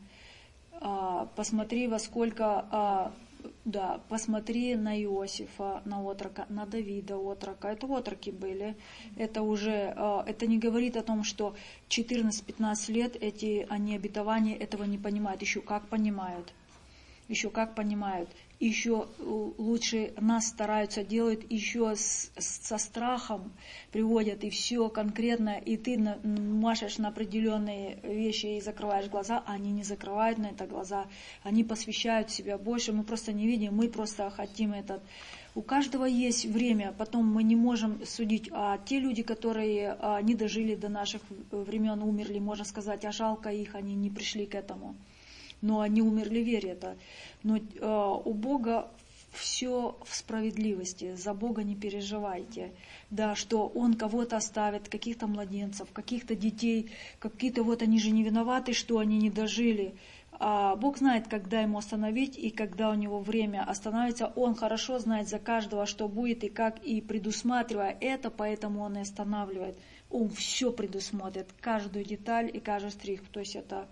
А, посмотри, во сколько, а, да, посмотри на Иосифа, на отрока, на Давида отрока. Это отроки были. Это уже, а, это не говорит о том, что четырнадцать-пятнадцать лет эти, они обетования этого не понимают. Еще как понимают. Еще как понимают. Еще лучше нас стараются, делают еще с, со страхом, приводят, и все конкретно, и ты на, машешь на определенные вещи и закрываешь глаза, а они не закрывают на это глаза, они посвящают себя больше, мы просто не видим, мы просто хотим этот. У каждого есть время, потом мы не можем судить, а те люди, которые а, не дожили до наших времен, умерли, можно сказать, а жалко их, они не пришли к этому. Но они умерли в вере. Это. Но э, у Бога все в справедливости. За Бога не переживайте. Да, что Он кого-то оставит, каких-то младенцев, каких-то детей, какие-то вот они же не виноваты, что они не дожили. А Бог знает, когда ему остановить и когда у него время остановится. Он хорошо знает за каждого, что будет и как, и предусматривая это, поэтому Он и останавливает. Он все предусмотрит, каждую деталь и каждый штрих. То есть это...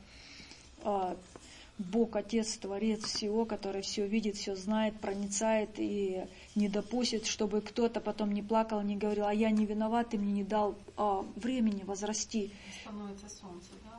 Э, Бог, Отец, Творец всего, который все видит, все знает, проницает и не допустит, чтобы кто-то потом не плакал, не говорил, а я не виноват, ты мне не дал а, времени возрасти. Становится солнце, да,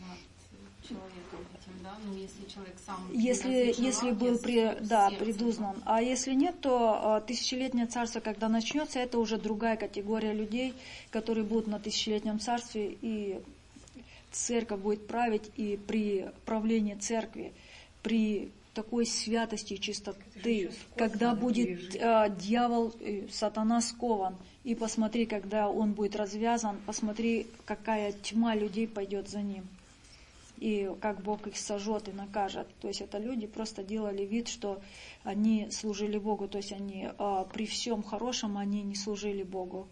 над человеком этим, да, ну если человек сам... Если, если был при, да, предузнан. А если нет, то а, тысячелетнее царство, когда начнется, это уже другая категория людей, которые будут на тысячелетнем царстве, и церковь будет править, и при правлении церкви, при такой святости и чистоты, когда будет э, дьявол, э, сатана скован, и посмотри, когда он будет развязан, посмотри, какая тьма людей пойдет за ним, и как Бог их сожжет и накажет. То есть это люди просто делали вид, что они служили Богу, то есть они э, при всем хорошем они не служили Богу.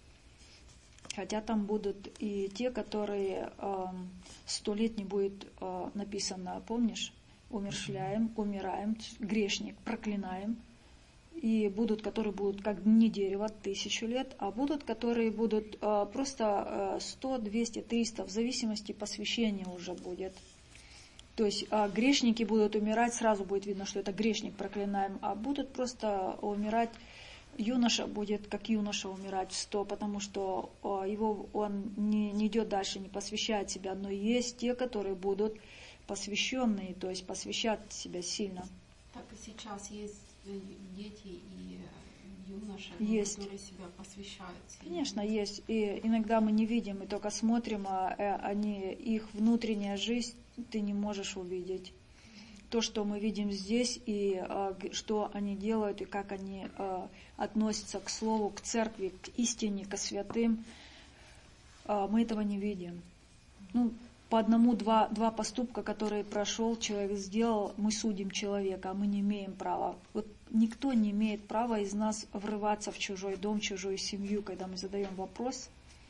Хотя там будут и те, которые сто э, лет не будет э, написано, помнишь, умерщвляем, умираем, грешник, проклинаем. И будут, которые будут как дни дерева, тысячу лет, а будут, которые будут э, просто э, сто, двести, триста, в зависимости посвящения уже будет. То есть э, грешники будут умирать, сразу будет видно, что это грешник, проклинаем, а будут просто умирать. Юноша будет, как юноша, умирать в сто, потому что о, его, он не, не идет дальше, не посвящает себя. Но есть те, которые будут посвященные, то есть посвящать себя сильно. Так и сейчас есть дети и юноши, есть. которые себя посвящают. Конечно, есть. И иногда мы не видим, мы только смотрим, а они, их внутренняя жизнь ты не можешь увидеть. То, что мы видим здесь, и а, что они делают, и как они а, относятся к Слову, к Церкви, к истине, к святым, а, мы этого не видим. Ну, по одному, два, два поступка, которые прошел, человек сделал, мы судим человека, а мы не имеем права. Вот никто не имеет права из нас врываться в чужой дом, в чужую семью, когда мы задаем вопрос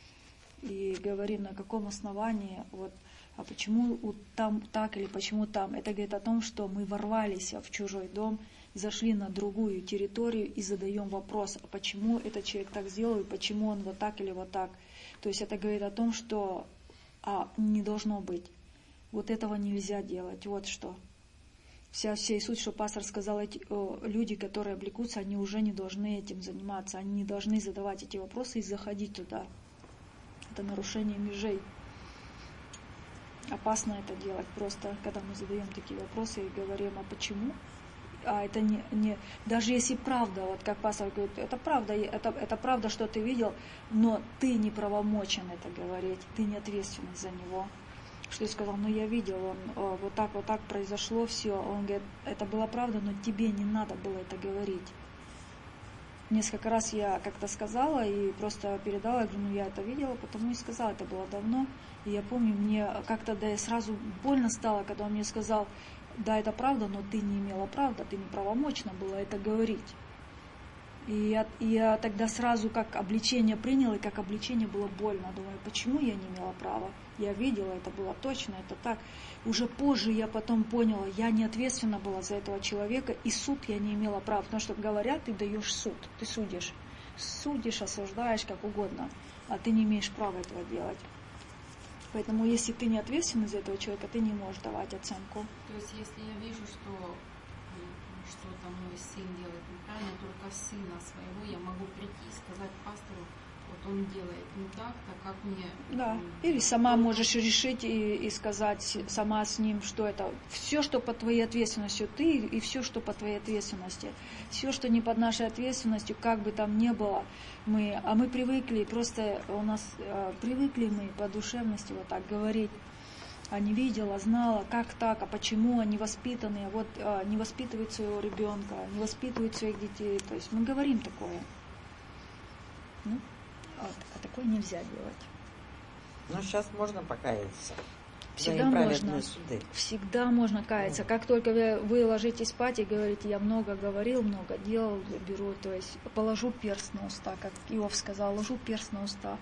и говорим, на каком основании, вот, а почему там так или почему там? Это говорит о том, что мы ворвались в чужой дом, зашли на другую территорию и задаем вопрос, а почему этот человек так сделал, и почему он вот так или вот так. То есть это говорит о том, что а, не должно быть. Вот этого нельзя делать. Вот что. Вся, вся суть, что пастор сказал, эти о, люди, которые облекутся, они уже не должны этим заниматься, они не должны задавать эти вопросы и заходить туда. Это нарушение межей. Опасно это делать просто, когда мы задаем такие вопросы и говорим, а почему? А это не, не даже если правда, вот как пастор говорит, это правда, это, это правда, что ты видел, но ты не правомочен это говорить, ты не ответственен за него. Что я сказал, ну я видел, он, о, вот так, вот так произошло все. Он говорит, это была правда, но тебе не надо было это говорить. несколько раз я как-то сказала и просто передала, я говорю, ну я это видела, потому и сказала, это было давно. И я помню, мне как-то да, сразу больно стало, когда он мне сказал, да, это правда, но ты не имела права, ты неправомочна было это говорить. И я, и я тогда сразу как обличение приняла, и как обличение было больно. Думаю, почему я не имела права? Я видела, это было точно, это так. Уже позже я потом поняла, я не ответственна была за этого человека, и суд я не имела права. Потому что говорят, ты даешь суд, ты судишь. Судишь, осуждаешь, как угодно, а ты не имеешь права этого делать. Поэтому, если ты не ответственна за этого человека, ты не можешь давать оценку. То есть, если я вижу, что что-то мой сын делает неправильно, только сына своего я могу прийти и сказать пастору, вот он делает не так, так как мне... Да, или сама можешь решить и, и сказать сама с ним, что это все, что под твоей ответственностью ты, и все, что под твоей ответственностью. Все, что не под нашей ответственностью, как бы там ни было, мы, а мы привыкли, просто у нас э, привыкли мы по душевности вот так говорить. А не видела, знала, как так, а почему они воспитанные, вот а, не воспитывают своего ребенка, не воспитывают своих детей. То есть мы говорим такое. Ну, а, а такое нельзя делать. Но сейчас можно покаяться. Всегда можно. Суды. Всегда можно каяться. Как только вы, вы ложитесь спать и говорите, я много говорил, много делал, беру, то есть положу перст на уста, как Иов сказал, ложу перст на уста.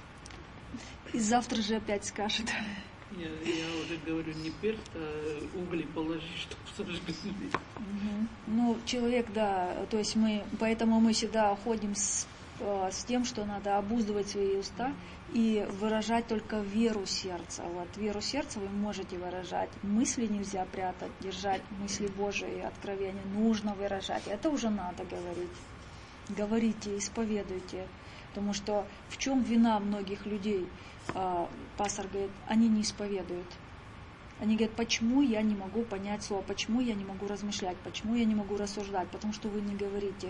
И завтра же опять скажет. Я, я уже говорю, не перст, а угли положи, чтобы сожгли. Угу. Ну, человек, да, то есть мы, поэтому мы всегда ходим с, с тем, что надо обуздывать свои уста и выражать только веру сердца. Вот, веру сердца вы можете выражать. Мысли нельзя прятать, держать мысли Божии, откровения нужно выражать. Это уже надо говорить. Говорите, исповедуйте. Потому что в чем вина многих людей? Пастор говорит, они не исповедуют. Они говорят, почему я не могу понять слово, почему я не могу размышлять, почему я не могу рассуждать, потому что вы не говорите.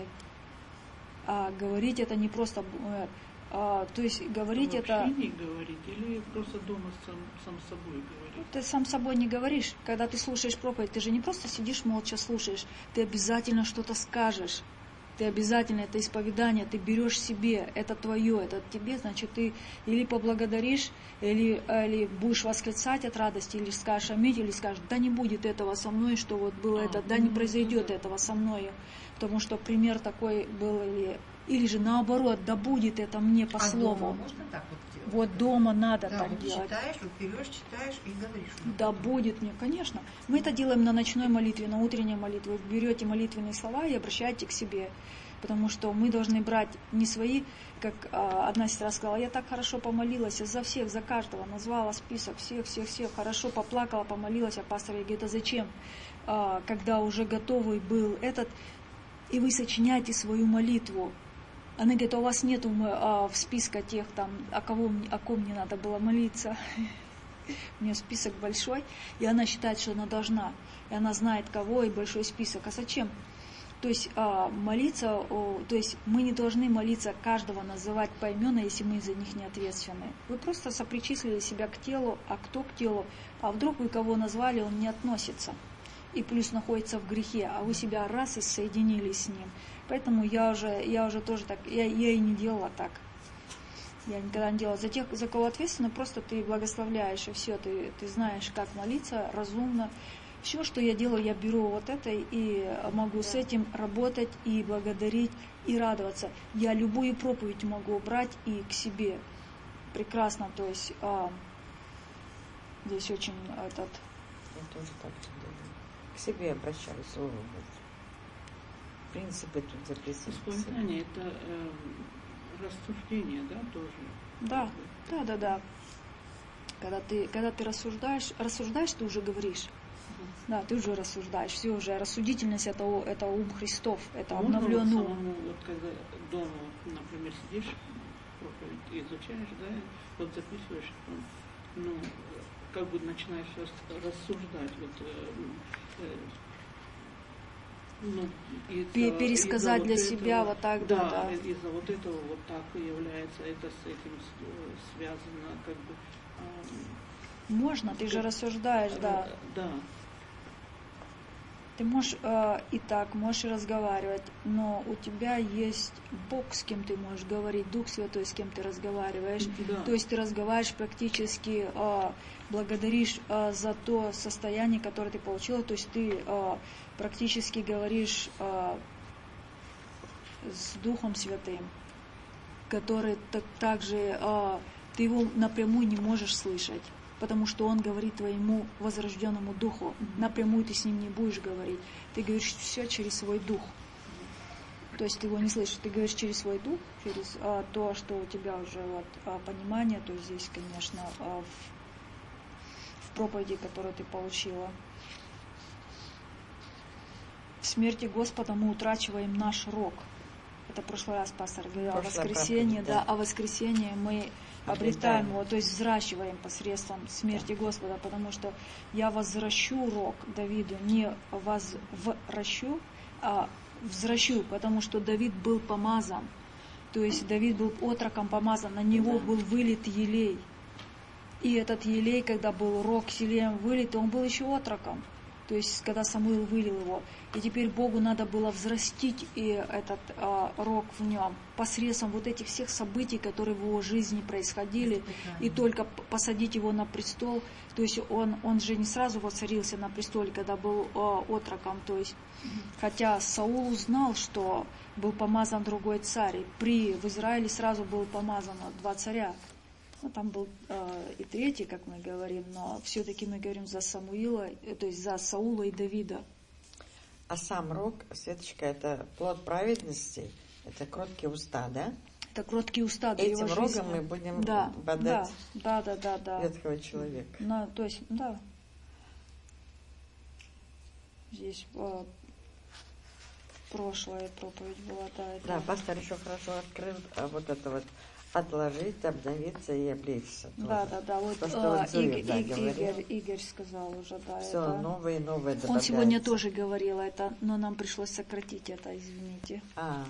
А говорить это не просто, а, то есть говорить а это... не говорить или просто дома сам, сам собой говорить? Ты сам собой не говоришь. Когда ты слушаешь проповедь, ты же не просто сидишь молча слушаешь, ты обязательно что-то скажешь. Ты обязательно это исповедание, ты берешь себе, это твое, это тебе, значит, ты или поблагодаришь, или, или будешь восклицать от радости, или скажешь аминь, или скажешь, да не будет этого со мной, что вот было а, это, да не произойдет этого со мной, потому что пример такой был, или, или же наоборот, да будет это мне по а слову. Дома можно так вот делать? Вот дома надо да, так вот делать. Читаешь, вот берешь, читаешь и говоришь. Да будет мне, конечно. Мы это делаем на ночной молитве, на утренней молитве. Вы берете молитвенные слова и обращаете к себе. Потому что мы должны брать не свои, как а, одна сестра сказала, я так хорошо помолилась за всех, за каждого, назвала список всех, всех, всех, хорошо поплакала, помолилась, а пастор ей говорит, а зачем, а, когда уже готовый был этот, и вы сочиняете свою молитву. Она говорит, а у вас нету а, в списке тех, там, о, кого, о ком мне надо было молиться. У нее список большой, и она считает, что она должна, и она знает кого, и большой список. А зачем? То есть а, молиться, о, то есть мы не должны молиться каждого называть поименно, если мы за них не ответственны. Вы просто сопричислили себя к телу, а кто к телу? А вдруг вы кого назвали, он не относится. И плюс находится в грехе, а вы себя раз и соединились с ним. Поэтому я уже, я уже тоже так, я, я и не делала так. Я никогда не делала. За тех, за кого ответственно, просто ты благословляешь, и все, ты, ты знаешь, как молиться разумно. Все, что я делаю, я беру вот это и могу с этим работать и благодарить, и радоваться. Я любую проповедь могу брать и к себе. Прекрасно, то есть а, здесь очень этот... Я тоже так всегда делаю. К себе обращаюсь, слово Божье. Принципы тут записаны. Воспоминание — это э, рассуждение, да, тоже? Да, да, да, да. Когда ты, когда ты рассуждаешь, рассуждаешь, ты уже говоришь. Да, ты уже рассуждаешь, все уже. Рассудительность это, это ум Христов, это можно обновленный ум. Самому, вот когда дома, например, сидишь, проповедь изучаешь, да, вот записываешь, ну, как бы начинаешь рассуждать, вот, э, ну, из-за, пересказать из-за для вот себя этого, вот так, да, да, да. Из-за вот этого вот так является, это с этим связано, как бы. Можно, ты же рассуждаешь, да. Да. Ты можешь э, и так, можешь и разговаривать, но у тебя есть Бог, с кем ты можешь говорить, Дух Святой, с кем ты разговариваешь. Да. То есть ты разговариваешь практически, э, благодаришь э, за то состояние, которое ты получила. То есть ты э, практически говоришь э, с Духом Святым, который так, также э, ты его напрямую не можешь слышать. Потому что он говорит твоему возрожденному духу. Напрямую ты с ним не будешь говорить. Ты говоришь все через свой дух. То есть ты его не слышишь. Ты говоришь через свой дух, через а, то, что у тебя уже вот, а, понимание. То есть здесь, конечно, а, в, в проповеди, которую ты получила. В смерти Господа мы утрачиваем наш рог. Это в прошлый раз пастор говорил. О воскресенье, да, о воскресенье мы обретаем его, то есть взращиваем посредством смерти Господа, потому что я возвращу рог Давиду, не возвращу, а взращу, потому что Давид был помазан, то есть Давид был отроком помазан, на него был вылит елей, и этот елей, когда был рог с елеем вылит, он был еще отроком, то есть когда Самуил вылил его, и теперь Богу надо было взрастить и этот а, рог в нем посредством вот этих всех событий, которые в его жизни происходили, и только посадить его на престол. То есть он, он же не сразу воцарился на престоле, когда был а, отроком. То есть, хотя Саул узнал, что был помазан другой царь, и при, в Израиле сразу был помазан два царя. Ну, там был э, и третий, как мы говорим, но все-таки мы говорим за Самуила, то есть за Саула и Давида. А сам рог, Светочка, это плод праведности, это кроткие уста, да? Это кроткие уста. Этим его рогом жизни. мы будем да, бодать да, да, да, да, ветхого человека. Ну, то есть, да. Здесь э, прошлая проповедь была, да. Это... Да, пастор еще хорошо открыл а вот это вот отложить, обновиться и облечься. Да, да, да. Вот, то, что а, вот Зуев, Игорь, да, Игорь, Игорь сказал уже, да. Все это... новое и новое добавляется. Он сегодня тоже говорил это, но нам пришлось сократить это, извините. А.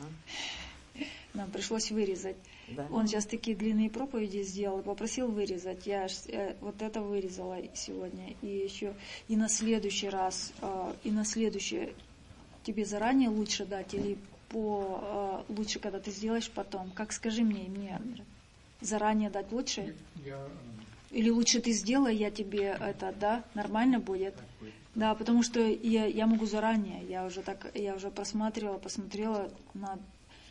Нам пришлось вырезать. Да. Он сейчас такие длинные проповеди сделал, попросил вырезать. Я вот это вырезала сегодня. И еще и на следующий раз, и на следующее тебе заранее лучше дать или по лучше, когда ты сделаешь потом? Как скажи мне, и мне заранее дать лучше? Я... Или лучше ты сделай, я тебе это, да, нормально будет? Да, потому что я, я могу заранее, я уже так, я уже просматривала, посмотрела на,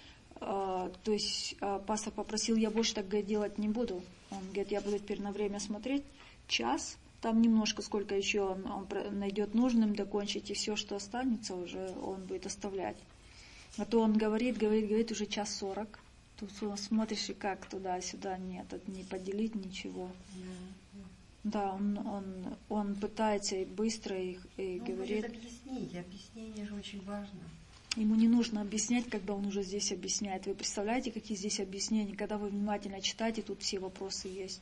э, то есть э, пастор попросил, я больше так делать не буду. Он говорит, я буду теперь на время смотреть, час, там немножко, сколько еще он, он найдет нужным докончить, и все, что останется, уже он будет оставлять. А то он говорит, говорит, говорит, уже час сорок. Тут смотришь, и как туда-сюда, нет, не поделить ничего. Mm-hmm. Да, он, он, он пытается и быстро, и, и он говорит. Он будет объяснить, объяснение же очень важно. Ему не нужно объяснять, когда он уже здесь объясняет. Вы представляете, какие здесь объяснения? Когда вы внимательно читаете, тут все вопросы есть.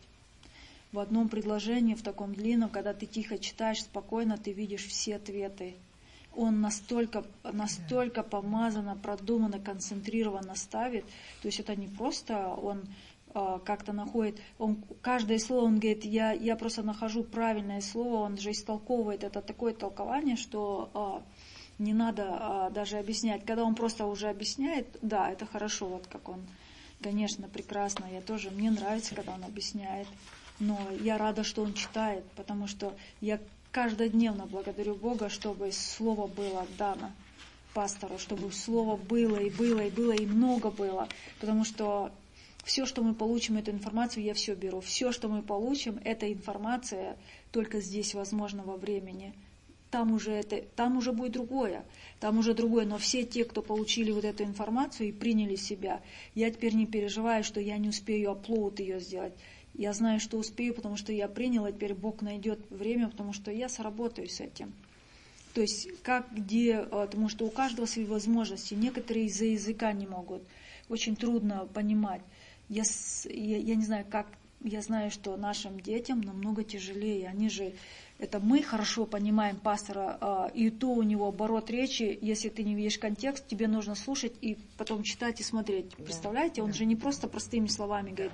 В одном предложении, в таком длинном, когда ты тихо читаешь, спокойно, ты видишь все ответы. Он настолько, настолько помазанно, продуманно, концентрированно ставит. То есть это не просто он э, как-то находит, он, каждое слово, он говорит, я, я просто нахожу правильное слово, он же истолковывает это такое толкование, что э, не надо э, даже объяснять. Когда он просто уже объясняет, да, это хорошо, вот как он, конечно, прекрасно, я тоже, мне нравится, когда он объясняет, но я рада, что он читает, потому что я каждодневно благодарю Бога, чтобы слово было дано пастору, чтобы слово было и было и было и много было, потому что все, что мы получим, эту информацию, я все беру. Все, что мы получим, эта информация только здесь возможно во времени. Там уже, это, там уже будет другое, там уже другое. Но все те, кто получили вот эту информацию и приняли себя, я теперь не переживаю, что я не успею апплоуд ее сделать. Я знаю, что успею, потому что я приняла, теперь Бог найдет время, потому что я сработаю с этим. То есть, как, где, потому что у каждого свои возможности. Некоторые из-за языка не могут. Очень трудно понимать. Я, я, я не знаю, как, я знаю, что нашим детям намного тяжелее. Они же, это мы хорошо понимаем пастора, и то у него оборот речи, если ты не видишь контекст, тебе нужно слушать и потом читать и смотреть. Представляете, он же не просто простыми словами говорит.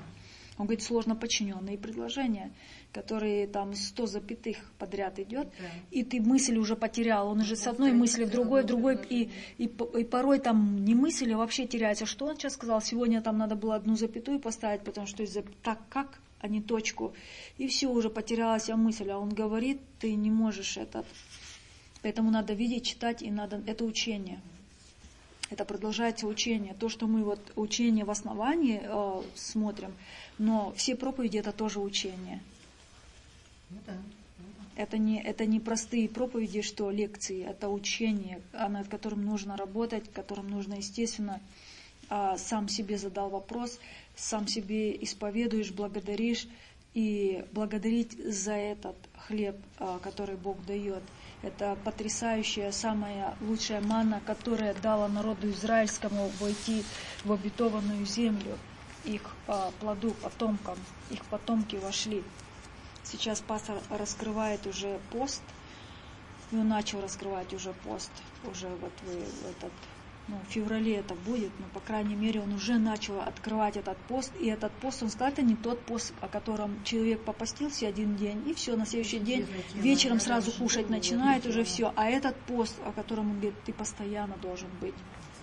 Он говорит, сложно подчиненные предложения, которые там сто запятых подряд идет, да. И ты мысль уже потерял. Он уже с одной мысли в другой, в другой, и, и, и порой там не мысль, а вообще теряется. Что он сейчас сказал? Сегодня там надо было одну запятую поставить, потому что из так как, а не точку. И все, уже потерялась я мысль. А он говорит, ты не можешь это. Поэтому надо видеть, читать, и надо это учение. Это продолжается учение. То, что мы вот учение в основании э, смотрим, но все проповеди это тоже учение. Ну да. Это не, это не простые проповеди, что лекции, это учение, над которым нужно работать, которым нужно, естественно, э, сам себе задал вопрос, сам себе исповедуешь, благодаришь, и благодарить за этот хлеб, э, который Бог дает. Это потрясающая, самая лучшая манна, которая дала народу израильскому войти в обетованную землю. Их а, плоду, потомкам, их потомки вошли. Сейчас пастор раскрывает уже пост, и он начал раскрывать уже пост. Уже вот вы, этот, ну, в феврале это будет, но, по крайней мере, он уже начал открывать этот пост. И этот пост, он сказал, это не тот пост, о котором человек попостился один день, и все, на следующий день вечером сразу кушать начинает уже все. А этот пост, о котором он говорит, ты постоянно должен быть.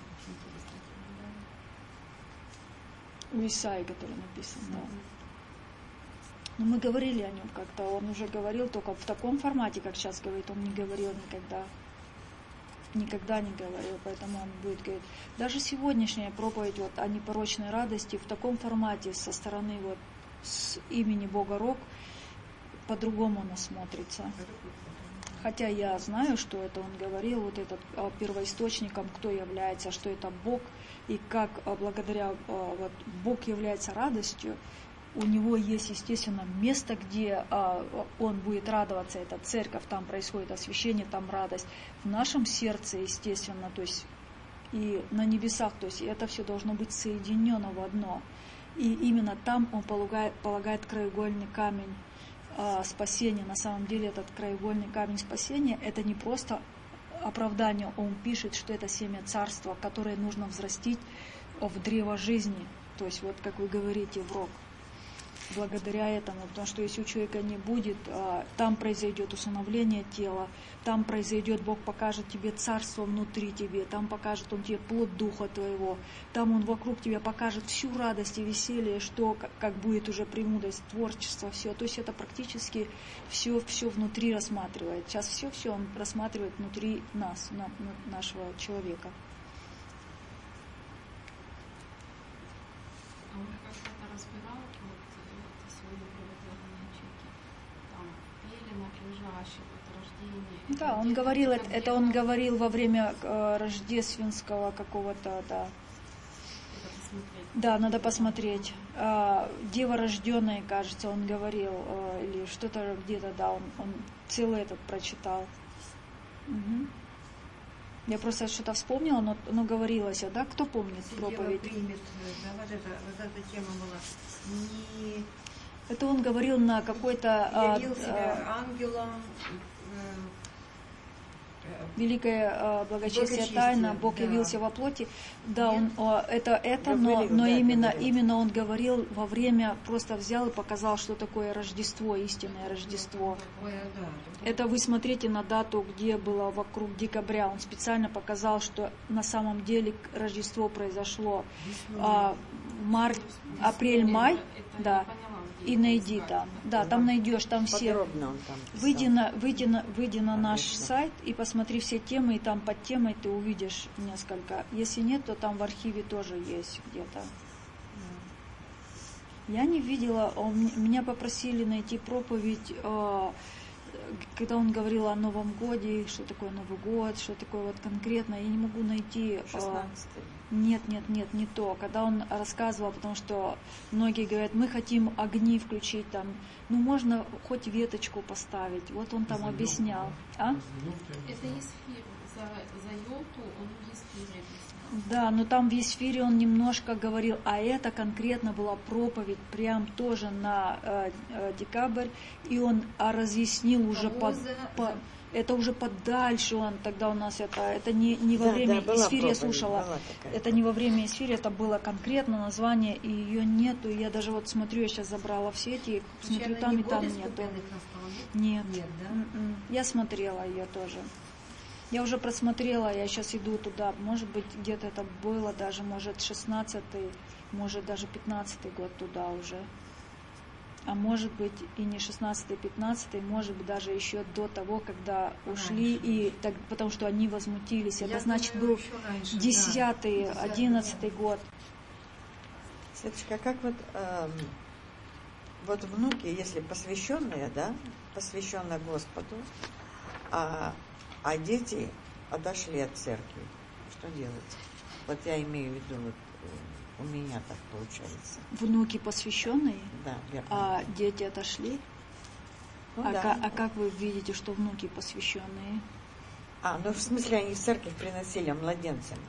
У Исаии, который написан, да. Но мы говорили о нем как-то, он уже говорил только в таком формате, как сейчас говорит, он не говорил никогда. Никогда не говорил, поэтому он будет говорить. Даже сегодняшняя проповедь вот, о непорочной радости в таком формате со стороны вот, с имени Бога Рог, по-другому она смотрится. Хотя я знаю, что это он говорил, вот этот первоисточником, кто является, что это Бог, и как благодаря вот, Бог является радостью, у него есть, естественно, место, где а, он будет радоваться, это церковь, там происходит освящение, там радость. В нашем сердце, естественно, то есть и на небесах, то есть это все должно быть соединено в одно. И именно там он полагает, полагает краеугольный камень а, спасения. На самом деле этот краеугольный камень спасения, это не просто оправдание, он пишет, что это семя царства, которое нужно взрастить в древо жизни. То есть вот как вы говорите, в рог. Благодаря этому, потому что если у человека не будет, там произойдет усыновление тела, там произойдет, Бог покажет тебе царство внутри тебе, там покажет Он тебе плод духа твоего, там Он вокруг тебя покажет всю радость и веселье, что как будет уже премудрость, творчество, все. То есть это практически все, все внутри рассматривает. Сейчас все-все Он рассматривает внутри нас, нашего человека. Да, он говорил, это, это он говорил во время э, рождественского какого-то, да. Да, надо посмотреть. Э, Дева рожденная, кажется, он говорил, э, или что-то где-то, да, он, он целый этот прочитал. Угу. Я просто что-то вспомнила, но, но говорилось, да? Кто помнит проповедь? Примет, да, вот, это, вот эта тема была. Не... Это он говорил на какой-то... Явил себя а, ангелом... Великая э, благочестие тайна, Бог да. явился во плоти. Да, он, о, это, это но, но да, именно, именно он говорил во время, просто взял и показал, что такое Рождество, истинное Рождество. Это вы смотрите на дату, где было вокруг декабря. Он специально показал, что на самом деле Рождество произошло а, март, апрель, май. Да. И найди там. Да, там найдешь, там все. Выйди на, выйди, на, выйди на наш сайт и посмотри все темы, и там под темой ты увидишь несколько. Если нет, то там в архиве тоже есть где-то. Я не видела, он, меня попросили найти проповедь, э, когда он говорил о Новом Годе, что такое Новый год, что такое вот конкретно, я не могу найти... Э, Нет, нет, нет, не то. Когда он рассказывал, потому что многие говорят, мы хотим огни включить там, ну можно хоть веточку поставить. Вот он там объяснял. А? Это из фирмы. За, за елку он из фирмы объяснял. Да, но там в эфире он немножко говорил, а это конкретно была проповедь прям тоже на э, э, декабрь, и он а, разъяснил уже под, по, это уже подальше он, тогда у нас это, это не, не во да, время да, эфира я слушала, это не во время эфира, это было конкретно название, и ее нету, я даже вот смотрю, я сейчас забрала все эти, смотрю, там и там нету. Нет, Нет да? Я смотрела ее тоже. Я уже просмотрела, я сейчас иду туда, может быть, где-то это было даже, может, шестнадцатый, может, даже пятнадцатый год туда уже. А может быть, и не шестнадцатый, пятнадцатый, может быть, даже еще до того, когда ушли, и так, потому что они возмутились. Это, я значит, думаю, был десятый, одиннадцатый год. Светочка, как вот, эм, вот внуки, если посвященные, да, посвященные Господу, а А дети отошли от церкви. Что делать? Вот я имею в виду, вот у меня так получается. Внуки посвященные? Да, верно. А дети отошли? Ну, а, да. как, а как вы видите, что внуки посвященные? А, ну в смысле они в церковь приносили младенцам.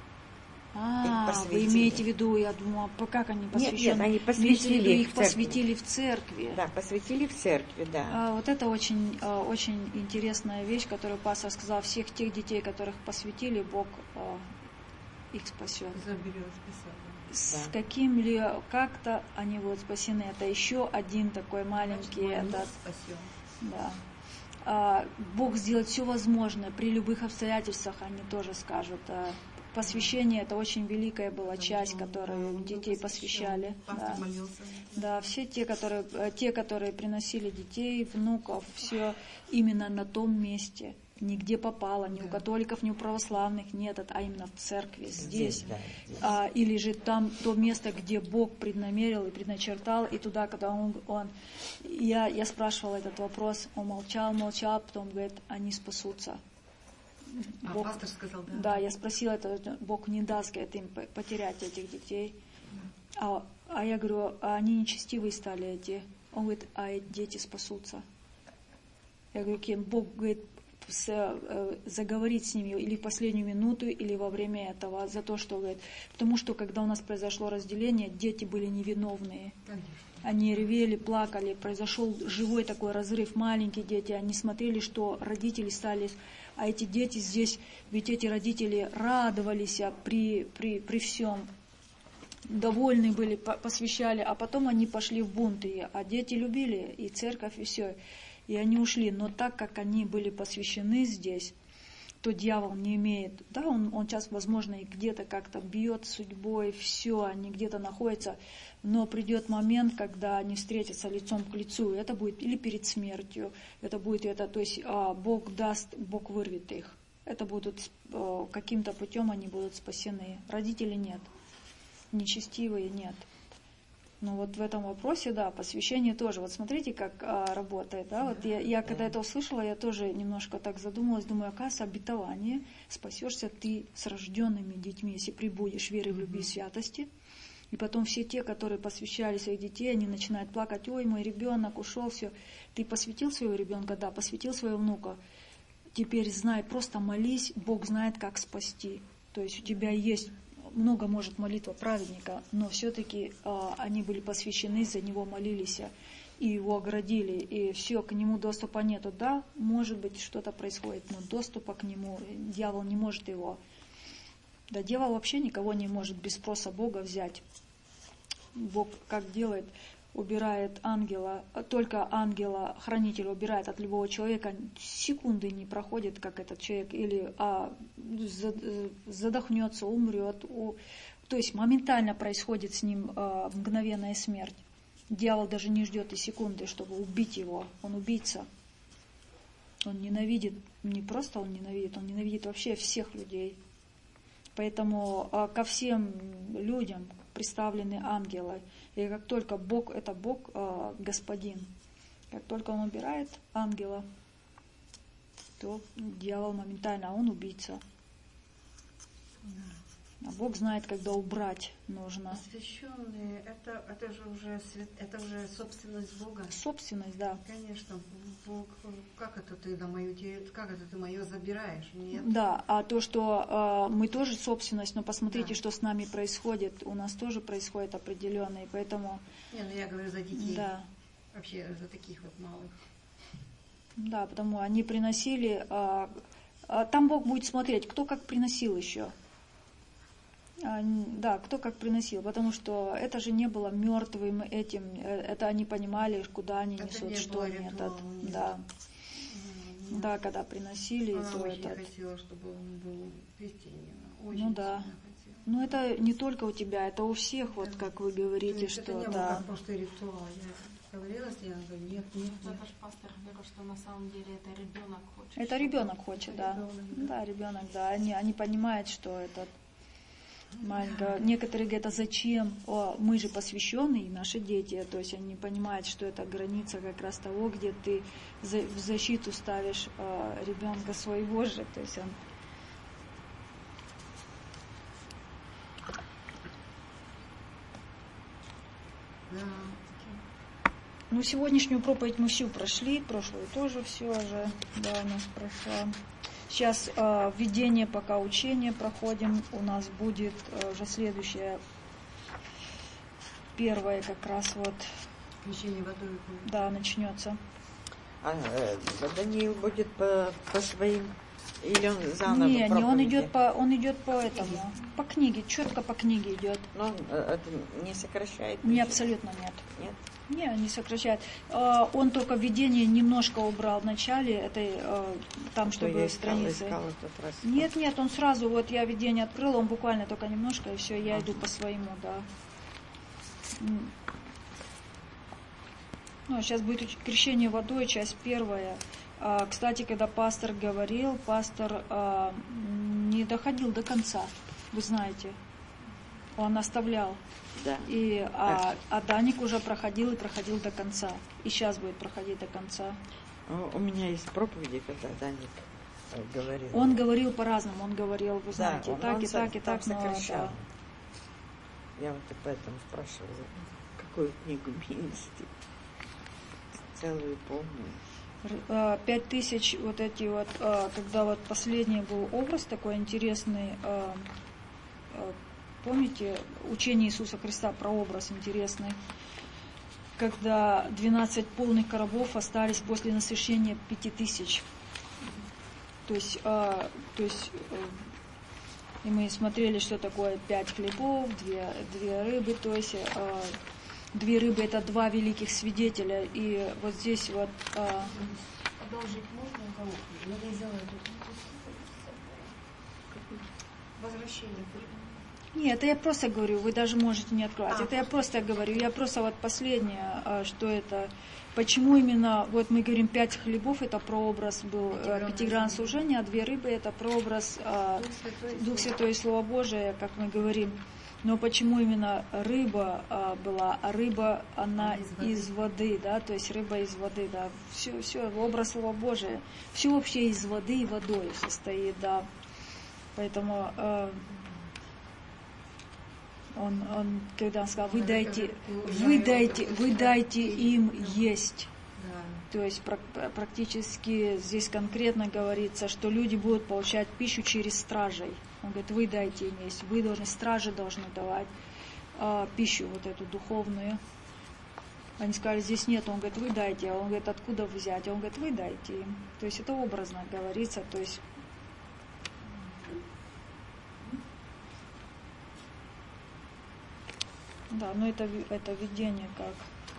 А, вы имеете в виду, я думала, как они посвящены? Нет, нет, они посвятили их, их посвятили в церкви. Да, посвятили в церкви, да. А, вот это очень, очень интересная вещь, которую пастор сказал. Всех тех детей, которых посвятили, Бог а, их спасет. Заберет, С да. каким ли, как-то они будут спасены. Это еще один такой маленький. Значит, это, спасен. Да. А, Бог сделает все возможное. При любых обстоятельствах они тоже скажут. А, Посвящение — это очень великая была часть, которую детей посвящали. Да. Да, все те, которые, те, которые приносили детей, внуков, все именно на том месте. Нигде попало, ни у католиков, ни у православных нет, а именно в церкви, здесь. здесь, да, здесь. А, или же там то место, где Бог преднамерил и предначертал, и туда, когда Он... он я, я спрашивала этот вопрос, он молчал, молчал, потом говорит, они спасутся. А Бог, пастор сказал, да? Да, я спросила, это Бог не даст, говорит, им потерять этих детей. А, а я говорю, а они нечестивые стали эти. Он говорит, а эти дети спасутся. Я говорю, кем? Бог, говорит, с, э, заговорить с ними или в последнюю минуту, или во время этого, за то, что, говорит, потому что, когда у нас произошло разделение, дети были невиновные. Конечно. Они ревели, плакали, произошел живой такой разрыв, маленькие дети, они смотрели, что родители стали... А эти дети здесь, ведь эти родители радовались при, при, при всем, довольны были, посвящали, а потом они пошли в бунты, а дети любили и церковь, и все, и они ушли. Но так как они были посвящены здесь, то дьявол не имеет, да, он, он сейчас, возможно, и где-то как-то бьет судьбой, все, они где-то находятся, но придет момент, когда они встретятся лицом к лицу, это будет или перед смертью, это будет это, то есть а, Бог даст, Бог вырвет их, это будут, а, каким-то путем они будут спасены, родителей нет, нечестивые нет. Ну вот в этом вопросе, да, посвящение тоже. Вот смотрите, как а, работает, да. Вот я, я когда это услышала, я тоже немножко так задумалась, думаю, оказывается, обетование, спасешься ты с рожденными детьми, если прибудешь в вере, в любви и святости. И потом все те, которые посвящали своих детей, они начинают плакать, ой, мой ребенок ушел, все. Ты посвятил своего ребенка, да, посвятил своего внука. Теперь знай, просто молись, Бог знает, как спасти. То есть у тебя есть... Много может молитва праведника, но все-таки а, они были посвящены, за него молились, и его оградили, и все, к нему доступа нету. Да, может быть, что-то происходит, но доступа к нему, дьявол не может его. Да, дьявол вообще никого не может без спроса Бога взять. Бог как делает? Убирает ангела, только ангела-хранителя убирает от любого человека, секунды не проходит, как этот человек, или а, задохнется, умрет. У, то есть моментально происходит с ним а, мгновенная смерть. Дьявол даже не ждет и секунды, чтобы убить его. Он убийца. Он ненавидит, не просто он ненавидит, он ненавидит вообще всех людей. Поэтому а, ко всем людям представлены ангелы. И как только Бог, это Бог, э, Господин, как только Он убирает ангела, то дьявол моментально, а он убийца. А Бог знает, когда убрать нужно. Посвященные, это, это же уже свят- это уже собственность Бога. Собственность, да. Конечно, Бог, как это ты на мою, как это ты мое забираешь? Нет. Да, а то, что э, мы тоже собственность, но посмотрите, Да. что с нами происходит, у нас тоже происходит определенное, и поэтому. Не, ну я говорю за детей. Да. Вообще за таких вот малых. Да, потому они приносили. Э, э, там Бог будет смотреть, кто как приносил еще. Да, кто как приносил, потому что это же не было мертвым этим, это они понимали, куда они это несут, не что они этот, да, mm-hmm. да, когда приносили, Она то очень этот. хотела, чтобы он был христианином, очень ну да, хотела. Ну это не только у тебя, это у всех, вот да. как вы говорите, есть, что это не да. было как просто ритуал. Я говорила с ней, она говорит, нет, нет, нет. Это же пастор говорил, что на самом деле это ребенок хочет. Это ребенок хочет, да, ребенок, да, ребенок, да, они они понимают, что это. Маленького. Некоторые говорят, а зачем? О, мы же посвященные, наши дети, то есть они понимают, что это граница как раз того, где ты за, в защиту ставишь э, ребенка своего же, то есть он. Да. Ну, сегодняшнюю проповедь мы всю прошли, прошлую тоже все же, да, у нас прошла. Сейчас э, введение, пока учение проходим, у нас будет э, уже следующее, первое как раз вот. Крещение водой. Да, начнется. А э, Даниил будет по, по своим или он заново? Не, не, он идет по, он идет по этому, по книге, четко по книге идет. Но он э, это не сокращает? Не, абсолютно нет. Нет? Не, не сокращает. Он только введение немножко убрал в начале этой, там, чтобы я страницы. Искала, искала тот раз. Нет, нет, он сразу, вот я введение открыла, он буквально только немножко, и все, я иду по своему, да. Ну, сейчас будет крещение водой, часть первая. Кстати, когда пастор говорил, пастор не доходил до конца, вы знаете. Он оставлял. Да. И, а, а Даник уже проходил и проходил до конца. И сейчас будет проходить до конца. У меня есть проповеди, когда Даник говорил. Он говорил по-разному. Он говорил, вы знаете, да, и так, он и так, и так. Сокращал. Да. Я вот и поэтому спрашивала, какую книгу минести? Целую полную. Пять тысяч вот эти вот, когда вот последний был образ такой интересный, помните, учение Иисуса Христа про образ интересный, когда двенадцать полных коробов остались после насыщения пяти тысяч. То есть, то есть и мы смотрели, что такое пять хлебов, две, две рыбы, то есть две рыбы это два великих свидетеля. И вот здесь вот... Продолжить можно? Надо сделать возвращение. Нет, это я просто говорю, вы даже можете не открывать. А, это я просто говорю, я просто вот последнее, что это, почему именно, вот мы говорим, пять хлебов, это прообраз был пятигранное служение, а две рыбы, это прообраз Дух Святой, Дух Святой и Слово Божие, как мы говорим. Но почему именно рыба а, была, а рыба, она из воды. из воды, да, то есть рыба из воды, да, все, все, образ Слова Божия, все вообще из воды и водой состоит, да, поэтому э, он, он, когда он сказал, вы дайте, вы дайте, вы дайте им есть. То есть практически здесь конкретно говорится, что люди будут получать пищу через стражей. Он говорит, вы дайте им есть, вы должны, стражи должны давать а, пищу вот эту духовную. Они сказали, здесь нет, он говорит, вы дайте, а он говорит, откуда взять? А он говорит, вы дайте им. То есть это образно говорится, то есть да, но это, это видение как.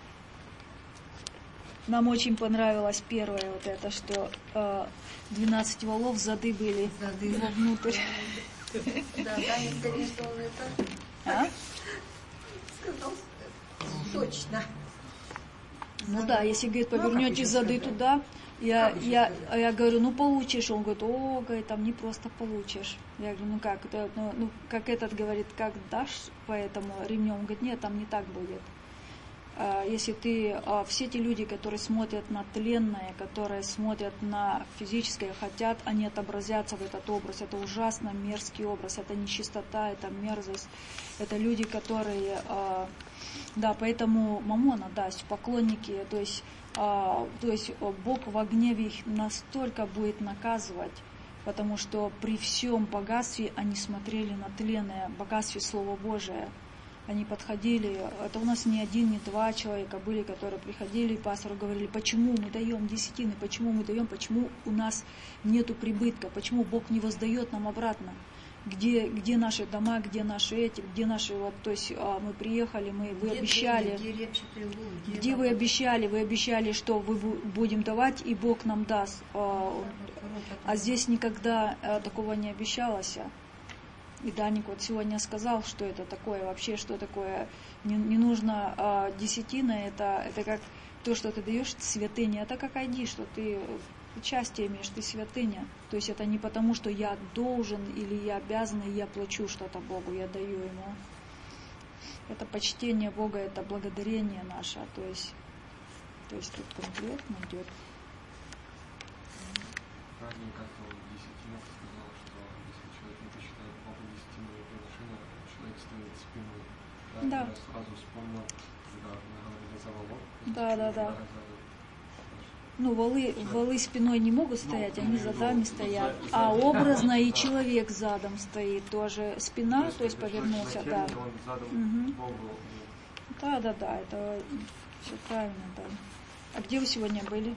Нам очень понравилось первое вот это, что э, двенадцать валов зады были зады. Вовнутрь. Да, Даня сказал, что он это... А? Сказал точно. Ну да, если, говорит, повернете зады туда, я, я, я говорю, ну получишь. Он говорит, о, говорит, там не просто получишь. Я говорю, ну как, это, ну, ну как этот говорит, как дашь по этому ремню? Он говорит, нет, там не так будет. Если ты, все те люди, которые смотрят на тленное, которые смотрят на физическое, хотят, они отобразятся в этот образ. Это ужасно мерзкий образ, это нечистота, это мерзость. Это люди, которые, да, поэтому мамона, да, поклонники, то есть, то есть Бог в гневе их настолько будет наказывать, потому что при всем богатстве они смотрели на тленное, богатстве Слова Божия. Они подходили, это у нас не один, не два человека были, которые приходили, и пастору говорили, почему мы даем десятины, почему мы даем, почему у нас нету прибытка, почему Бог не воздает нам обратно, где, где наши дома, где наши эти, где наши, вот, то есть а, мы приехали, мы, вы где обещали, деньги, где, репчатый лук, где, где вы обещали, вы обещали, что вы будем давать, и Бог нам даст, а, а здесь никогда а, такого не обещалось. И Даник вот сегодня сказал, что это такое вообще, что такое, не, не нужно а, десятина, это, это как то, что ты даешь, святыня, это как айди, что ты участие имеешь, ты святыня. То есть это не потому, что я должен или я обязан, и я плачу что-то Богу, я даю Ему. Это почтение Бога, это благодарение наше, то есть, то есть тут конкретно идет. Ранее как-то в десятинах сказал, что если человек не посчитает Богу десятиновые приношения, человек стоит спиной. Да? Да. Я сразу вспомнил, когда мы говорили за волок. Да, да, да. Ну, валы, валы спиной не могут стоять, ну, они задами стоят. А образно и человек задом стоит тоже. Спина, то есть, то есть повернулся, да. Угу. Да, да, да, это все правильно, да. А где вы сегодня были?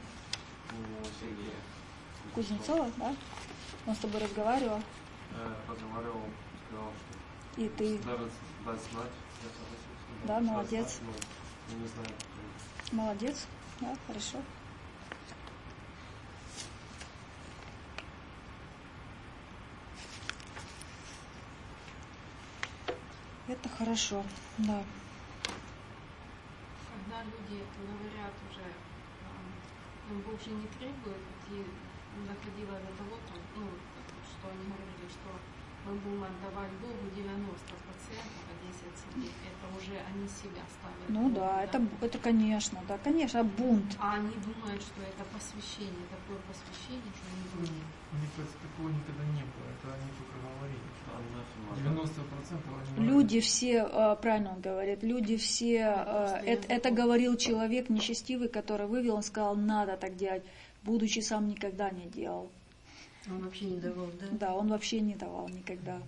Кузнецова, да? Он с тобой разговаривал? Разговаривал, сказал, что... И ты? Дать знать. Да, молодец. Ну, не знаю. Молодец, да, хорошо. Это хорошо, да. Когда люди говорят уже, ну, Бог же не требует, и доходило до того, там, ну, что они говорили, что мы будем отдавать Богу девяносто процентов, а десять процентов себе. Это уже они себя ставят. Ну Богу, да, да, это, это конечно, да, конечно, бунт. А они думают, что это посвящение, такое посвящение, что они думают. Мне кажется, такого никогда не было, это они только говорили. девяносто процентов они люди все, правильно он говорит, люди все, это, это говорил человек нечестивый, который вывел, он сказал, надо так делать, будучи сам никогда не делал. Он вообще не давал, да? Да, он вообще не давал никогда.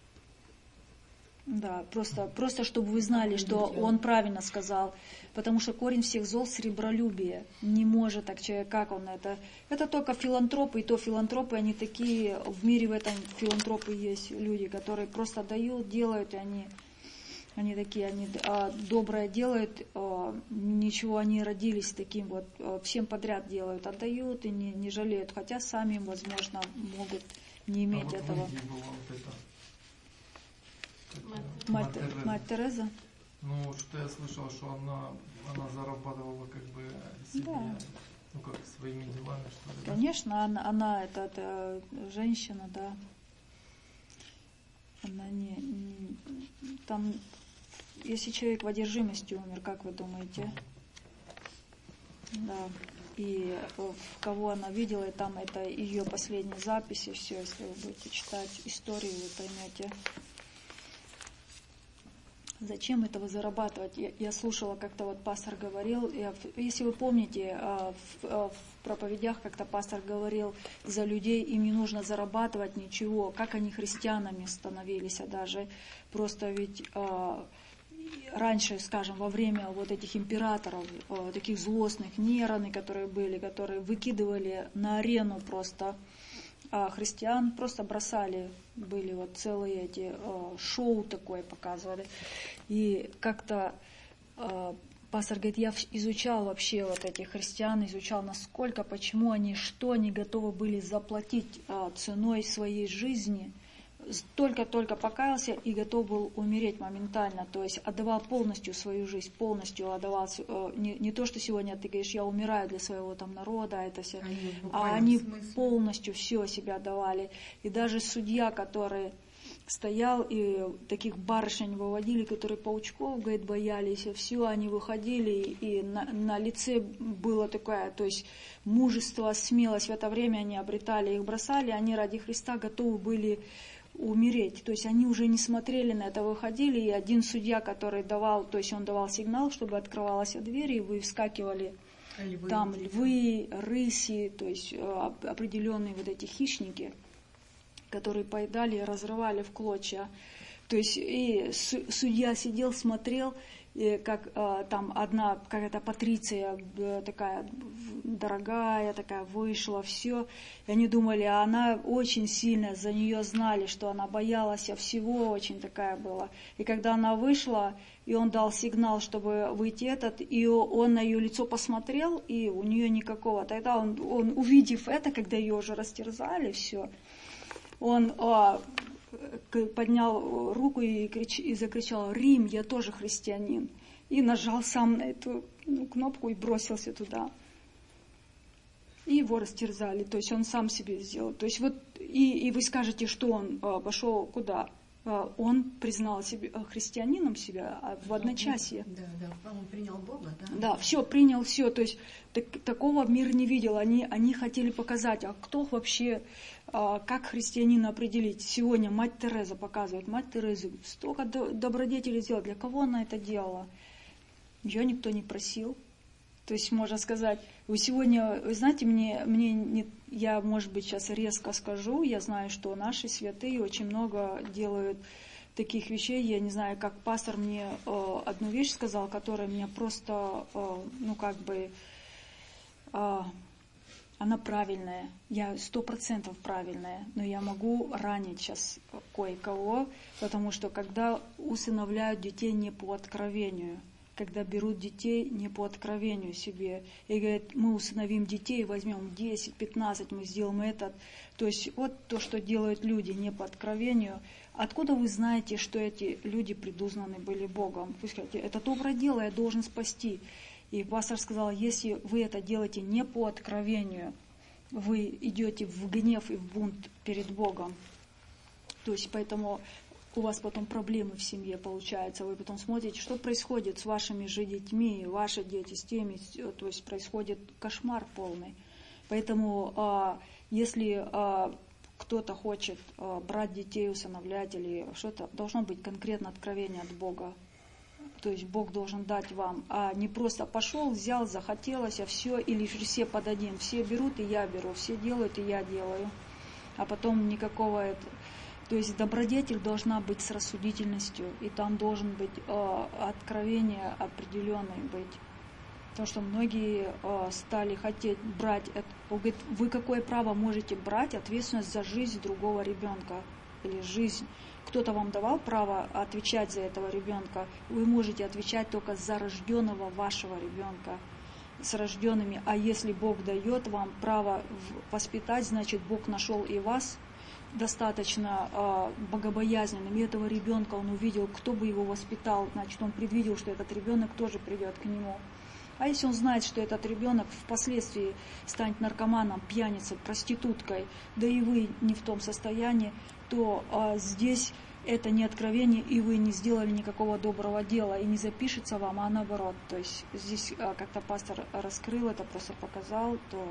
Да, просто, просто чтобы вы знали, что он правильно сказал, потому что корень всех зол — сребролюбие. Не может так человек, как он это? Это только филантропы, и то филантропы, они такие, в мире в этом филантропы есть люди, которые просто дают, делают, и они, они такие, они а, доброе делают, а, ничего, они родились таким вот, а, всем подряд делают, отдают и не, не жалеют, хотя сами, возможно, могут не иметь а вот этого. Мать, Тереза. Мать Тереза? Ну, что я слышал, что она, она зарабатывала как бы себе, да. Ну как, своими делами, что ли? Конечно, она, она это, это женщина, да. Она не, не... Там, если человек в одержимости умер, как вы думаете? Да. И в кого она видела, и там это ее последние записи, все, если вы будете читать историю, вы поймете. Зачем этого зарабатывать? Я, я слушала, как-то вот пастор говорил, я, если вы помните, в, в проповедях как-то пастор говорил, за людей им не нужно зарабатывать ничего, как они христианами становились, а даже просто ведь раньше, скажем, во время вот этих императоров, таких злостных, Нероны, которые были, которые выкидывали на арену просто а христиан, просто бросали, были вот целые эти э, шоу такое показывали. И как-то э, пастор говорит, я изучал вообще вот этих христиан, изучал насколько, почему они, что они готовы были заплатить э, ценой своей жизни, только-только покаялся и готов был умереть моментально, то есть отдавал полностью свою жизнь, полностью отдавал, не, не то, что сегодня ты говоришь, я умираю для своего там народа, это все, они а они смысле. полностью все себя отдавали. И даже судья, который, стоял, и таких барышень выводили, которые паучков, говорит, боялись, и все, они выходили, и на, на лице было такое, то есть мужество, смелость, в это время они обретали, их бросали, они ради Христа готовы были умереть, то есть они уже не смотрели на это, выходили, и один судья, который давал, то есть он давал сигнал, чтобы открывалась дверь, и вы вскакивали, львы. Там львы, рыси, то есть определенные вот эти хищники, которые поедали и разрывали в клочья. То есть и судья сидел, смотрел, как там одна какая-то патриция такая дорогая, такая вышла, все. И они думали, а она очень сильная, за нее знали, что она боялась всего, очень такая была. И когда она вышла, и он дал сигнал, чтобы выйти этот, и он на ее лицо посмотрел, и у нее никакого. Тогда он, он увидев это, когда ее уже растерзали, все, он а, поднял руку и, крич, и закричал: «Рим, я тоже христианин». И нажал сам на эту ну, кнопку и бросился туда. И его растерзали. То есть он сам себе сделал. То есть вот, и, и вы скажете, что он а, пошел куда? А, он признал себя христианином себя в одночасье. Да, да, он принял Бога, да? Да, все, принял все. То есть так, такого мир не видел. Они, они хотели показать, а кто вообще, а, как христианина определить. Сегодня мать Тереза показывает. Мать Тереза столько добродетелей сделала. Для кого она это делала? Ее никто не просил. То есть, можно сказать, вы сегодня, вы знаете, мне, мне не, я, может быть, сейчас резко скажу, я знаю, что наши святые очень много делают таких вещей. Я не знаю, как пастор мне э, одну вещь сказал, которая меня просто, э, ну, как бы, э, она правильная. Я сто процентов правильная, но я могу ранить сейчас кое-кого, потому что когда усыновляют детей не по откровению, когда берут детей не по откровению себе, и говорят, мы усыновим детей, возьмем десять, пятнадцать, мы сделаем это. То есть вот то, что делают люди не по откровению. Откуда вы знаете, что эти люди предузнаны были Богом? Вы скажете, это доброе дело, я должен спасти. И пастор сказал, если вы это делаете не по откровению, вы идете в гнев и в бунт перед Богом. То есть поэтому у вас потом проблемы в семье получаются, вы потом смотрите, что происходит с вашими же детьми, ваши дети с теми, то есть происходит кошмар полный. Поэтому а, если а, кто-то хочет а, брать детей, усыновлять или что-то, должно быть конкретно откровение от Бога. То есть Бог должен дать вам, а не просто пошел, взял, захотелось, а все, или все под один. Все берут, и я беру, все делают, и я делаю. А потом никакого... То есть добродетель должна быть с рассудительностью, и там должен быть э, откровение определенное быть. Потому что многие э, стали хотеть брать, это, он говорит, вы какое право можете брать ответственность за жизнь другого ребенка или жизнь? Кто-то вам давал право отвечать за этого ребенка, вы можете отвечать только за рожденного вашего ребенка, с рожденными. А если Бог дает вам право воспитать, значит Бог нашел и вас достаточно э, богобоязненным, и этого ребенка он увидел, кто бы его воспитал, значит, он предвидел, что этот ребенок тоже придет к нему. А если он знает, что этот ребенок впоследствии станет наркоманом, пьяницей, проституткой, да и вы не в том состоянии, то э, здесь это не откровение, и вы не сделали никакого доброго дела, и не запишется вам, а наоборот. То есть здесь э, как-то пастор раскрыл это, просто показал, то...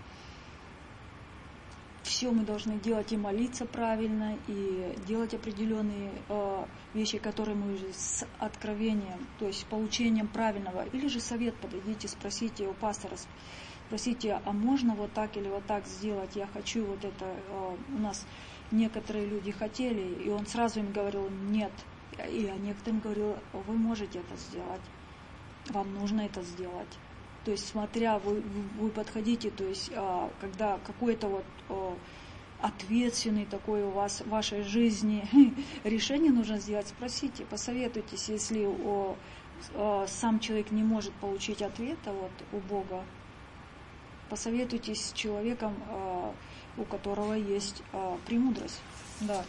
Все мы должны делать и молиться правильно, и делать определенные э, вещи, которые мы уже с откровением, то есть получением правильного. Или же совет подойдите, спросите у пастора, спросите, а можно вот так или вот так сделать, я хочу вот это. Э, у нас некоторые люди хотели, и он сразу им говорил нет. И а некоторым говорил, вы можете это сделать, вам нужно это сделать. То есть, смотря, вы, вы подходите, то есть, а, когда какой-то вот а, ответственный такой у вас в вашей жизни решение нужно сделать, спросите, посоветуйтесь, если о, а, сам человек не может получить ответа вот, у Бога, посоветуйтесь с человеком, а, у которого есть а, премудрость. Да.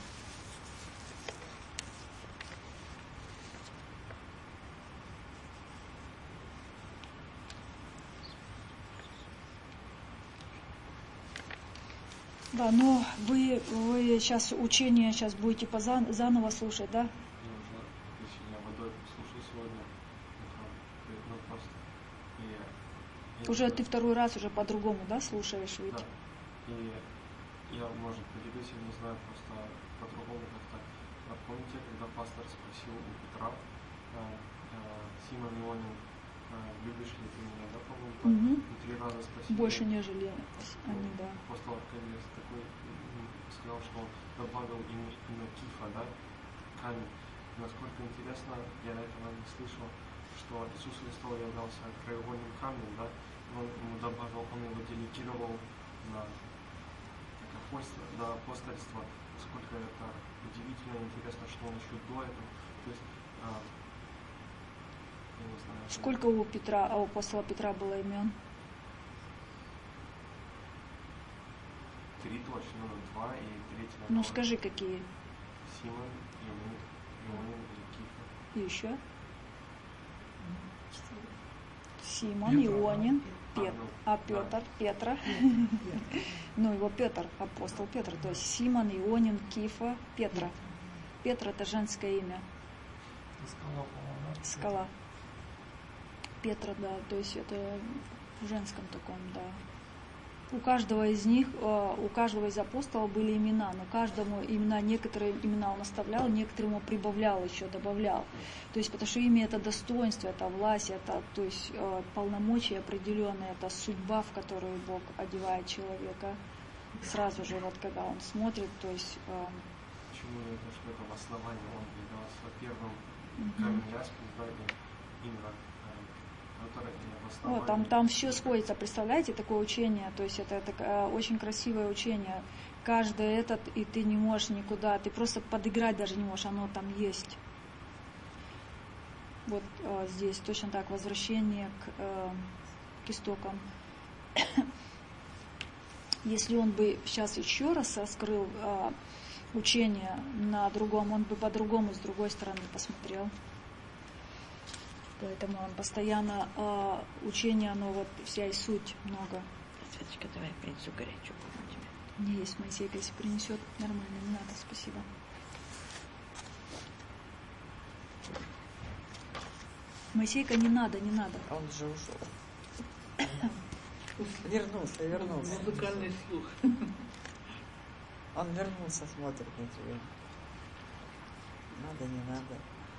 Да, но вы, вы сейчас учение сейчас будете позан, заново слушать, да? Я уже, если я водой слушаю сегодня, ну просто. И, и Уже это, ты второй раз уже по-другому, да, слушаешь ведь? Да. И я, может, поделюсь, я не знаю, просто по-другому как-то. Помните, когда пастор спросил у Петра, Симон Ионин, любишь ли ты меня, да, по-моему, Угу. и три раза спросил. Больше, нежели они, да. Апостол Аркадий такой сказал, что он добавил имя, имя Кифа, да, камень. Насколько интересно, я этого не слышал, что Иисус Христос являлся краеугольным камнем, да, он ему добавил, он его делегировал на, на апостольство, насколько это удивительно и интересно, что он еще до этого, то есть, а, я не знаю. Сколько у Петра, а у апостола Петра было имен? Три точно, ну, два и третий. Ну скажи, какие? Симон, Ионин, Ионин и Кифа. И еще? Симон, Ионин, Петр, а Петр, Петра. Ну, его Петр, апостол Петр. То есть Симон, Ионин, Кифа, Петра. Петр — это женское имя. Скала, по-моему, да? Скала. Петра, да, то есть это в женском таком, да. У каждого из них, у каждого из апостолов были имена, но каждому имена, некоторые имена он оставлял, некоторые ему прибавлял еще, добавлял. То есть, потому что имя — это достоинство, это власть, это, то есть, полномочия определенные, это судьба, в которую Бог одевает человека. Сразу же, вот когда он смотрит, то есть... Почему я говорю, что это в основании он являлся первым камень яспис, да, именно О, там, там все сходится, представляете, такое учение, то есть это, это очень красивое учение. Каждый этот, и ты не можешь никуда, ты просто подыграть даже не можешь, оно там есть. Вот а, здесь точно так, возвращение к, э, к истокам. Если он бы сейчас еще раз раскрыл э, учение на другом, он бы по-другому с другой стороны посмотрел. Поэтому он постоянно э, учение, оно вот вся и суть много. Светочка, давай принесу горячую кофе тебе. Не есть Моисейка, если принесет, нормально, не надо, спасибо. Моисейка, не надо, не надо. Он же ушел. Вернулся, вернулся. Музыкальный слух. Он вернулся, смотрит на тебя. Надо, не надо.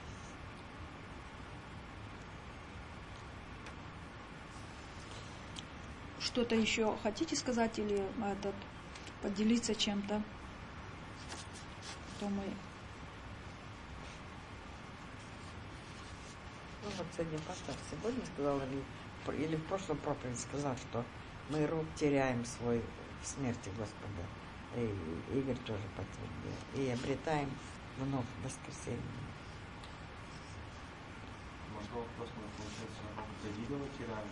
Что-то еще хотите сказать или этот, поделиться чем-то? То мы... Ну вот сегодня пастор сегодня сказал, или, или в прошлом проповеди сказал, что мы род теряем свой в смерти Господа. И Игорь тоже подтвердил. И обретаем вновь воскресенье. Может, вопрос, мы, получается, род Давидова теряем?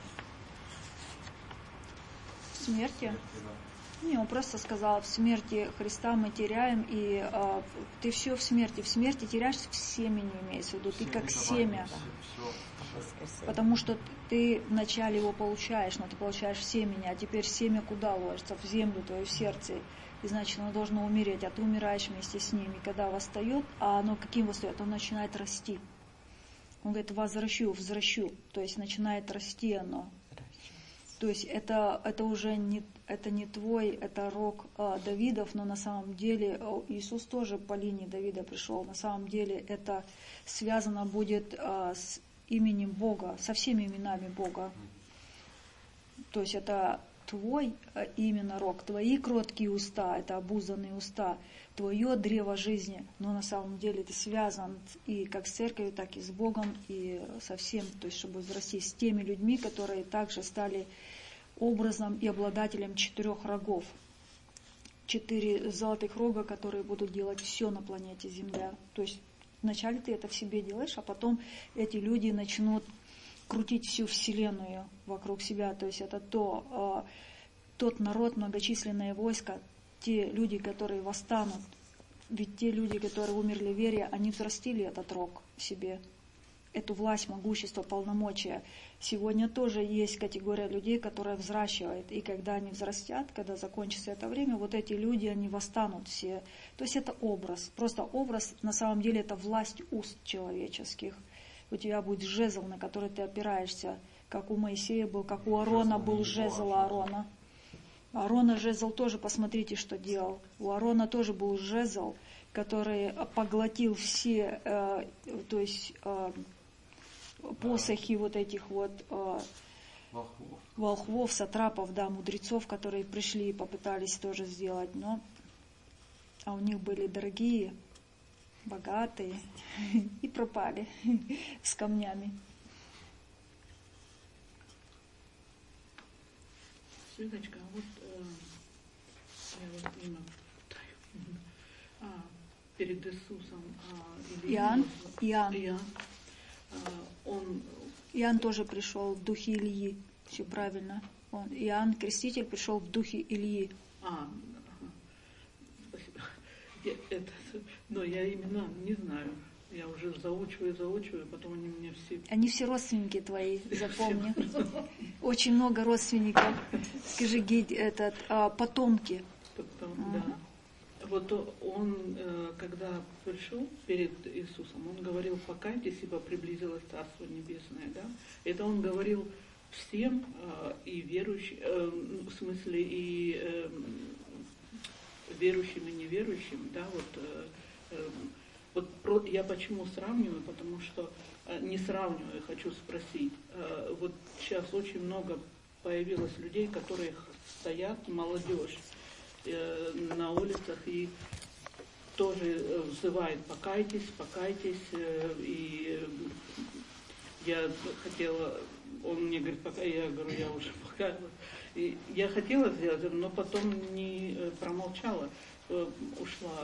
В смерти? Смерти, да. Не, он просто сказал, в смерти Христа мы теряем, и э, ты все в смерти. В смерти теряешь в семени, имеется в виду. Ты как семя. Потому что ты вначале его получаешь, но ты получаешь в семени, а теперь семя куда ложится? В землю твою, в сердце. И значит, оно должно умереть, а ты умираешь вместе с ним. И когда восстает, а оно каким восстает? Он начинает расти. Он говорит, возвращу, возвращу. То есть начинает расти оно. То есть это, это уже не, это не твой, это рог а, Давидов, но на самом деле Иисус тоже по линии Давида пришел. На самом деле это связано будет а, с именем Бога, со всеми именами Бога. То есть это твой а, именно рог, твои кроткие уста, это обузанные уста, твое древо жизни, но на самом деле ты связан и как с церковью, так и с Богом, и со всем, то есть чтобы взрасти с теми людьми, которые также стали образом и обладателем четырех рогов. Четыре золотых рога, которые будут делать все на планете Земля. То есть вначале ты это в себе делаешь, а потом эти люди начнут крутить всю Вселенную вокруг себя. То есть это то, тот народ, многочисленное войско, те люди, которые восстанут. Ведь те люди, которые умерли в вере, они взрастили этот рог в себе. эту власть, могущество, полномочия. Сегодня тоже есть категория людей, которая взращивает. И когда они взрастят, когда закончится это время, вот эти люди, они восстанут все. То есть это образ. Просто образ, на самом деле, это власть уст человеческих. У тебя будет жезл, на который ты опираешься, как у Моисея был, как у Аарона был жезл Аарона. Аарона жезл тоже, посмотрите, что делал. У Аарона тоже был жезл, который поглотил все, э, то есть э, посохи вот этих вот э, волхвов. волхвов, сатрапов, да, мудрецов, которые пришли и попытались тоже сделать, но а у них были дорогие, богатые и пропали с камнями. Светочка, а вот э, я вот имя а, перед Иисусом а, Иоанн, Иоанн. Иоанн, а, он... Иоанн тоже пришел в духе Ильи, все правильно. Он, Иоанн Креститель пришел в духе Ильи. А, ага. Спасибо. Я, это, но я именно не знаю. Я уже заучиваю, заучиваю, потом они мне все... Они все родственники твои, запомни. Очень много родственников. Скажи, этот, потомки. Потом, да. Вот он, когда пришел перед Иисусом, он говорил: покайтесь, ибо приблизилось Царство Небесное. Да? Это он говорил всем, и верующим, в смысле и верующим, и неверующим. Да? Вот, вот про, я почему сравниваю, потому что не сравниваю, хочу спросить. Вот сейчас очень много появилось людей, которые стоят, молодежь, на улицах и тоже взывает: покайтесь, покайтесь. И я хотела, он мне говорит: пока, я говорю, я уже покаялась. И я хотела сделать, но потом не промолчала, ушла.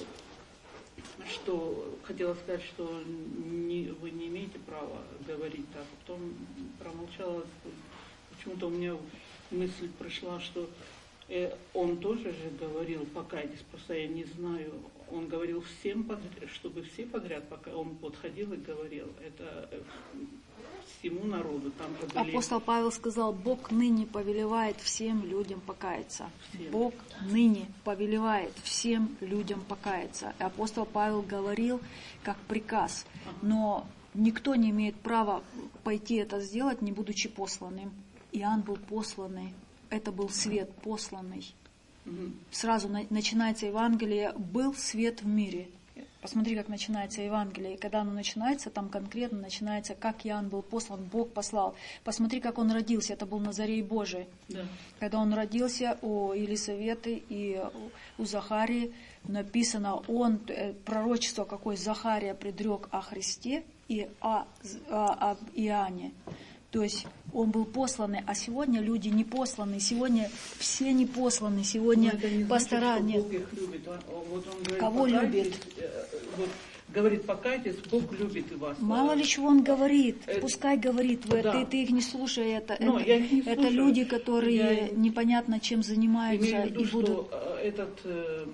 Что хотела сказать, что не, вы не имеете права говорить так. Потом промолчала. Почему-то у меня мысль пришла, что э, он тоже же говорил: покайтесь, просто я не знаю. Он говорил всем подряд, чтобы все подряд, пока он подходил и говорил. Это э, всему народу. Там же были... Апостол Павел сказал: Бог ныне повелевает всем людям покаяться. Всем. Бог ныне повелевает всем людям покаяться. И апостол Павел говорил как приказ. Но никто не имеет права пойти это сделать, не будучи посланным. Иоанн был посланный. Это был свет посланный. Угу. Сразу на, начинается Евангелие: был свет в мире. Посмотри, как начинается Евангелие. И когда оно начинается, там конкретно начинается, как Иоанн был послан, Бог послал. Посмотри, как он родился. Это был Назарей Божий. Да. Когда он родился у Елисаветы и у Захарии, написано, он, пророчество какое Захария предрек о Христе и о, о, об Иоанне. То есть он был посланный, а сегодня люди не посланы. Сегодня все не посланы. Сегодня постарание. Вот он говорит: кого любит? Вот, говорит: покайтесь, Бог любит и вас. Мало ли чего он говорит. Это, Пускай говорит. Вы, да. ты, ты их не слушай. Это, Но это, я их не это слушаю. люди, которые Я непонятно чем занимаются. Имею в виду, и будут... что этот э,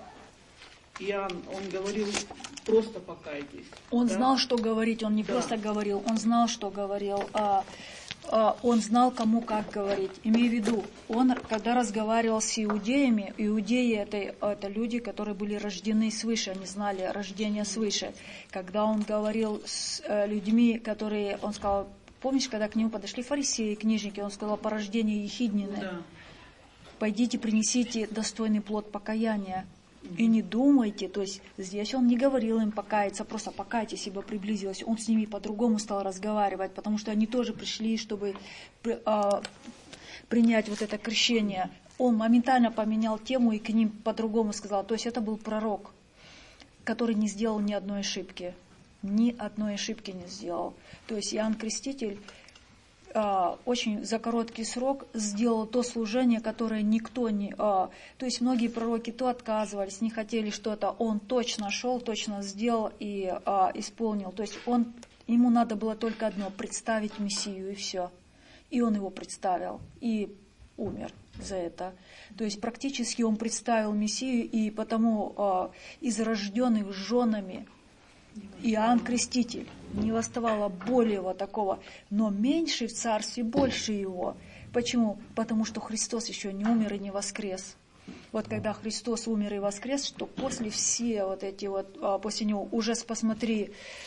Иоанн, он говорил: просто покайтесь. Он да? знал, что говорить, он не Да. просто говорил, он знал, что говорил, а, а, он знал, кому как говорить. Имей в виду, он, когда разговаривал с иудеями, иудеи это, это люди, которые были рождены свыше, они знали рождение свыше. Когда он говорил с э, людьми, которые, он сказал, помнишь, когда к нему подошли фарисеи, книжники, он сказал: по рождению ехиднины, Да. пойдите, принесите достойный плод покаяния. И не думайте, то есть здесь он не говорил им покаяться, просто покайтесь, ибо приблизилось. Он с ними по-другому стал разговаривать, потому что они тоже пришли, чтобы а, принять вот это крещение. Он моментально поменял тему и к ним по-другому сказал. То есть это был пророк, который не сделал ни одной ошибки. Ни одной ошибки не сделал. То есть Иоанн Креститель а, очень за короткий срок сделал то служение, которое никто не... А, то есть многие пророки то отказывались, не хотели что-то. Он точно шел, точно сделал и а, исполнил. То есть он, ему надо было только одно — представить Мессию, и все. И он его представил, и умер за это. То есть практически он представил Мессию, и потому а, из рожденных женами Иоанн Креститель, не восставало более вот такого, но меньше в царстве, больше его. Почему? Потому что Христос еще не умер и не воскрес. Вот когда Христос умер и воскрес, что после все вот эти вот, после него, уже посмотри,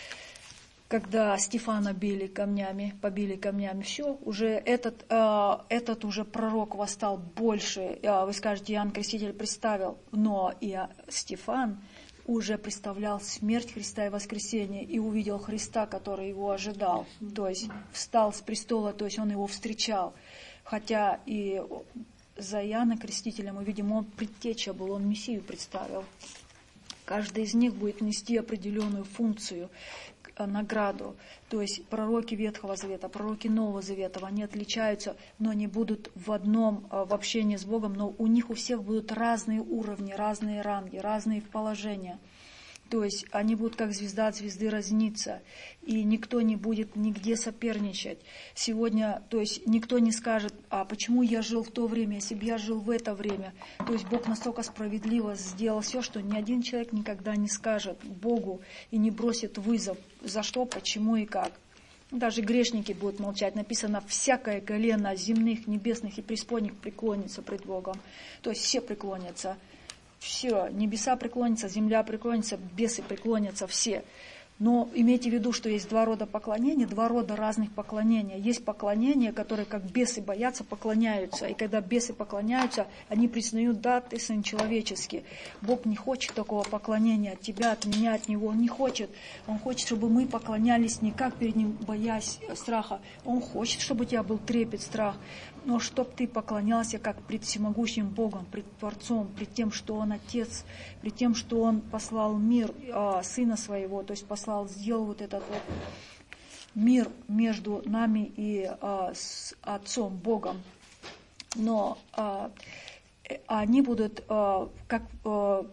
когда Стефана били камнями, побили камнями, все, уже этот, этот уже пророк восстал больше. Вы скажете, Иоанн Креститель представил, но и Стефан уже представлял смерть Христа и воскресение, и увидел Христа, который его ожидал. То есть встал с престола, то есть он его встречал. Хотя и за Иоанна Крестителя мы видим, он предтеча был, он Мессию представил. Каждый из них будет нести определенную функцию, награду. То есть пророки Ветхого Завета, пророки Нового Завета, они отличаются, но они будут в одном, в общении с Богом, но у них у всех будут разные уровни, разные ранги, разные положения. То есть они будут как звезда от звезды разниться, и никто не будет нигде соперничать. Сегодня, то есть никто не скажет, а почему я жил в то время, если бы я жил в это время. То есть Бог настолько справедливо сделал все, что ни один человек никогда не скажет Богу и не бросит вызов, за что, почему и как. Даже грешники будут молчать. Написано, всякое колено земных, небесных и преисподних преклонится пред Богом. То есть все преклонятся. Все, небеса преклонятся, земля преклонится, бесы преклонятся, все. Но имейте в виду, что есть два рода поклонения, два рода разных поклонения. Есть поклонения, которые как бесы боятся, поклоняются. И когда бесы поклоняются, они признают, да, ты сын человеческий. Бог не хочет такого поклонения от тебя, от меня, от него. Он не хочет. Он хочет, чтобы мы поклонялись не как перед ним, боясь страха. Он хочет, чтобы у тебя был трепет, страх. Но чтоб ты поклонялся как пред всемогущим Богом, пред Творцом, пред тем, что Он Отец, пред тем, что Он послал мир, а, Сына Своего, то есть послал, сделал вот этот вот мир между нами и а, с Отцом, Богом. Но а, они будут а, как а,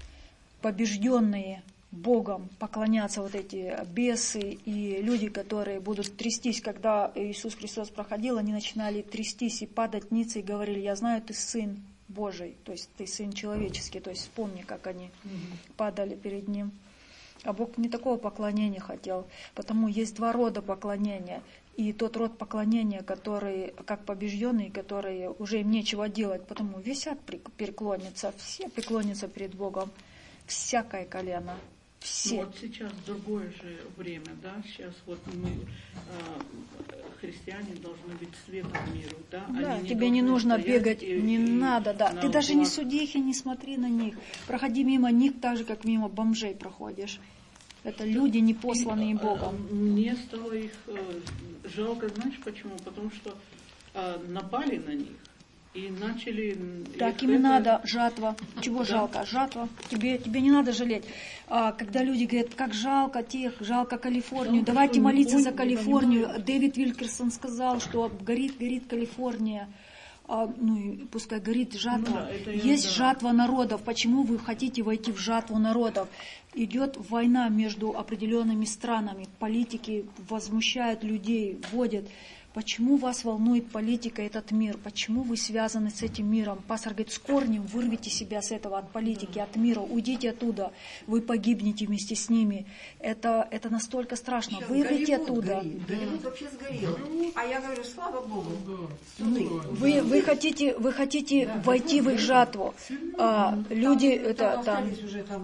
побежденные Богом поклоняться, вот эти бесы и люди, которые будут трястись. Когда Иисус Христос проходил, они начинали трястись и падать ниц и говорили, я знаю, ты Сын Божий, то есть ты Сын человеческий, то есть вспомни, как они mm-hmm. падали перед Ним. А Бог не такого поклонения хотел, потому есть два рода поклонения. И тот род поклонения, который как побежденный, который уже им нечего делать, потому весь ад преклонится, все преклонятся перед Богом, всякое колено. Все. Ну, вот сейчас другое же время, да, сейчас вот мы, э, христиане, должны быть светом миру, да. Да, Они тебе не не нужно бегать, и, не и надо, да. Ты даже глаз. не суди их и не смотри на них. Проходи мимо них так же, как мимо бомжей проходишь. Это люди, не посланные и, Богом. Мне стало их э, жалко, знаешь почему? Потому что э, напали на них. И начали... Так им и надо, жатва. Чего да. жалко? Жатва. Тебе, тебе не надо жалеть. А, когда люди говорят, как жалко тех, жалко Калифорнию, да, давайте молиться за Калифорнию. Дэвид Вилкерсон сказал, что горит, горит Калифорния. А, ну и пускай горит жатва. Ну, да, есть да. жатва народов. Почему вы хотите войти в жатву народов? Идет война между определенными странами. Политики возмущают людей, вводят. Почему вас волнует политика, этот мир? Почему вы связаны с этим миром? Пастор говорит, с корнем вырвите себя с этого, от политики, от мира, уйдите оттуда, вы погибнете вместе с ними. Это, это настолько страшно. Сейчас вырвите Голливуд оттуда. Горит. Голливуд вообще сгорел. А я говорю, слава Богу. Вы, вы хотите, вы хотите да, войти в их жатву. А, люди, там, это там... Уже, там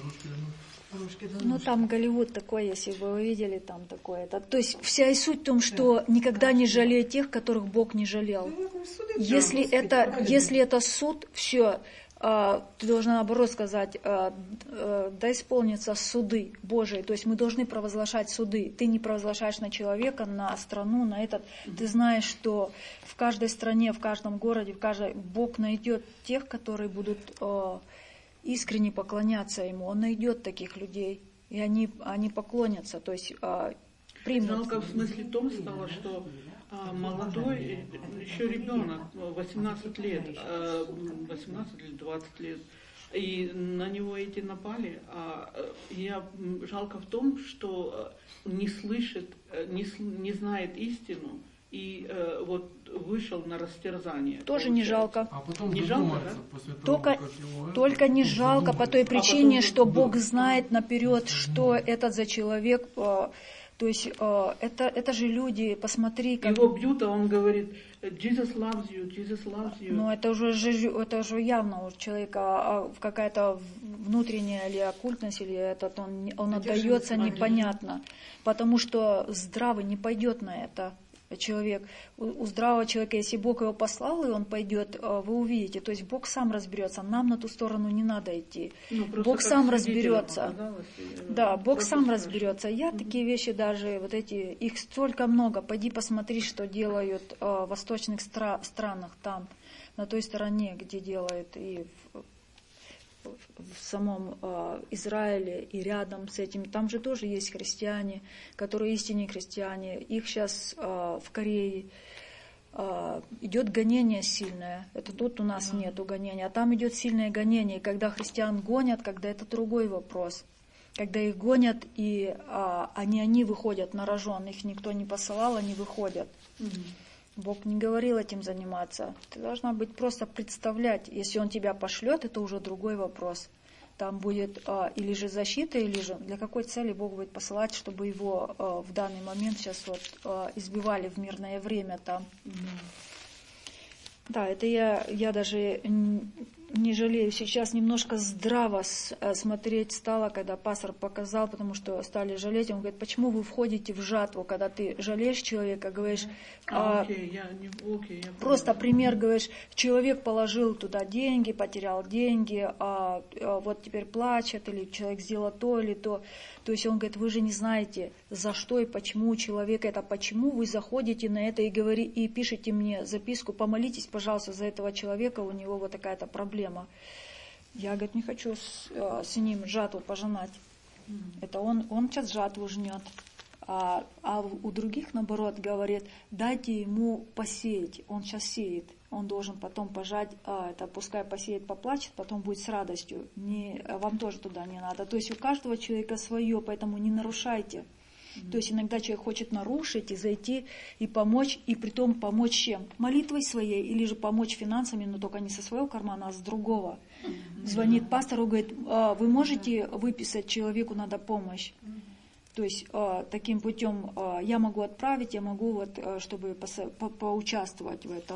Ну, там Голливуд такой, если бы вы видели, там такое. Это, то есть вся и суть в том, что да. никогда не жалей тех, которых Бог не жалел. Если это, если это суд, все, а, ты должна наоборот сказать, а, а, да исполнятся суды Божии. То есть мы должны провозглашать суды. Ты не провозглашаешь на человека, на страну, на этот. Ты знаешь, что в каждой стране, в каждом городе, в каждой Бог найдет тех, которые будут... А, искренне поклоняться Ему. Он найдет таких людей, и они, они поклонятся, то есть а, примут. Жалко в смысле том стало, что а, молодой, еще ребенок, восемнадцать лет, а, восемнадцать или двадцать лет, и на него эти напали. А я жалко в том, что не слышит, не, не знает истину, и э, вот вышел на растерзание. Тоже не жалко. А потом не жалко, да? после того, Только, как его, только не жалко по той причине, а что Бог знает наперед, что этот за человек. То есть это, это же люди, посмотри, как... Его бьют, а он говорит, Jesus loves you, Jesus loves you. Ну это уже, это уже явно у человека какая-то внутренняя или оккультность, или этот, он, он отдается непонятно. Потому что здравый не пойдет на это. Человек, у, у здравого человека, если Бог его послал, и он пойдет, вы увидите, то есть Бог сам разберется, нам на ту сторону не надо идти. Ну, Бог сам разберется. Да, Бог сам разберется. Я mm-hmm. такие вещи даже, вот эти, их столько много, пойди посмотри, что делают э, в восточных стра- странах там, на той стороне, где делают и в, в самом э, Израиле и рядом с этим. Там же тоже есть христиане, которые истинные христиане. Их сейчас э, в Корее э, идет гонение сильное. Это тут у нас mm-hmm. нету гонения, а там идет сильное гонение. И когда христиан гонят, когда это другой вопрос. Когда их гонят, и э, они, они выходят на рожон, их никто не посылал, они выходят. Mm-hmm. Бог не говорил этим заниматься. Ты должна быть просто представлять. Если Он тебя пошлет, это уже другой вопрос. Там будет а, или же защита, или же для какой цели Бог будет посылать, чтобы его а, в данный момент сейчас вот а, избивали в мирное время там. Mm-hmm. Да, это я, я даже не жалею. Сейчас немножко здраво смотреть стало, когда пастор показал, потому что стали жалеть. Он говорит, почему вы входите в жатву, когда ты жалеешь человека, говоришь... А, а, окей, я не, окей, я просто пример, говоришь, человек положил туда деньги, потерял деньги, а, а вот теперь плачет, или человек сделал то или то. То есть он говорит, вы же не знаете, за что и почему у человека это, почему вы заходите на это и, говори, и пишете мне записку, помолитесь, пожалуйста, за этого человека, у него вот такая-то проблема. Я, говорит, не хочу с, с ним жатву пожинать. Mm-hmm. Это он, он сейчас жатву жнет. А, а у других, наоборот, говорит, дайте ему посеять. Он сейчас сеет. Он должен потом пожать, а, это пускай посеет, поплачет, потом будет с радостью. Не, вам тоже туда не надо. То есть у каждого человека свое, поэтому не нарушайте. Mm-hmm. То есть иногда человек хочет нарушить и зайти и помочь, и притом помочь чем? Молитвой своей или же помочь финансами, но только не со своего кармана, а с другого. Mm-hmm. Звонит пастору, говорит, вы можете выписать человеку, надо помощь. Mm-hmm. То есть таким путем я могу отправить, я могу, вот, чтобы по- по- поучаствовать в этом.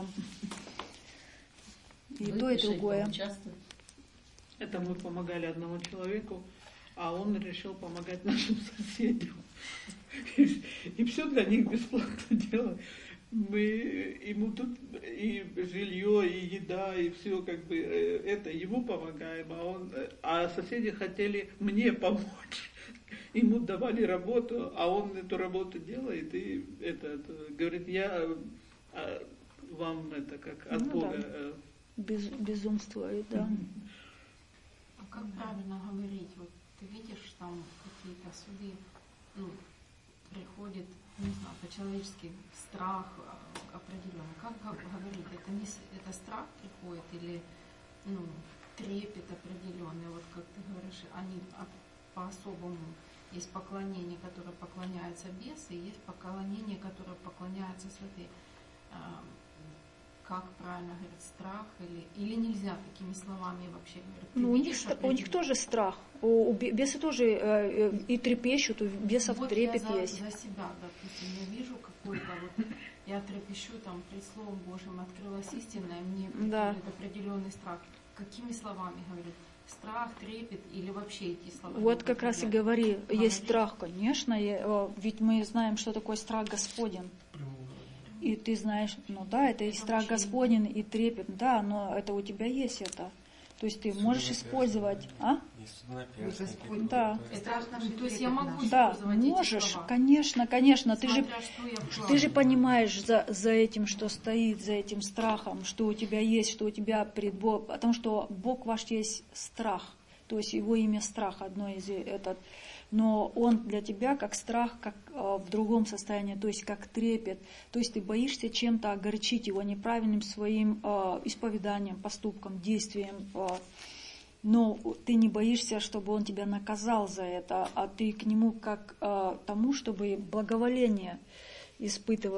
И Выпиши, то, и другое. Это мы помогали одному человеку, а он решил помогать нашим соседям. И, и все для них бесплатно делаем. Мы ему тут и жилье, и еда, и все как бы это ему помогаем, а он, а соседи хотели мне помочь. Ему давали работу, а он эту работу делает и это, это говорит, я а, вам это как от ну, Бога. Да. Без, безумствует, да. А как правильно говорить? Вот ты видишь там какие-то суды, ну, приходит, не знаю, по-человечески страх определенный. Как, как говорить? Это не это страх приходит или ну, трепет определенный? Вот как ты говоришь, они по-особому. Есть поклонение, которое поклоняется бесу, и есть поклонение, которое поклоняется святые. Как правильно говорить, страх или, или нельзя такими словами вообще говорить? Ну, у, них, у них тоже страх. У, у бесы тоже э, и трепещут, у бесов вот трепет я за, есть. за себя, допустим, я вижу какой-то, вот, я трепещу там пред Словом Божьим, открылась истинная, мне приходит да. определенный страх. Какими словами говорить? Страх, трепет или вообще эти слова? Вот как раз и говори, а есть страх, конечно, ведь мы знаем, что такое страх Господень. И ты знаешь, ну да, это и страх Господень, и трепет, да, но это у тебя есть это. То есть ты можешь использовать, а? Да. То есть я могу да, использовать можешь, эти слова? Конечно, конечно. Ты же, что ты же понимаешь за, за этим, что стоит, за этим страхом, что у тебя есть, что у тебя пред Богом. Потому что Бог ваш есть страх. То есть Его имя страх, одно из этот. Но он для тебя как страх, как э, в другом состоянии, то есть как трепет. То есть ты боишься чем-то огорчить его неправильным своим э, исповеданием, поступком, действием. Э, но ты не боишься, чтобы он тебя наказал за это, а ты к нему как э, тому, чтобы благоволение испытывал.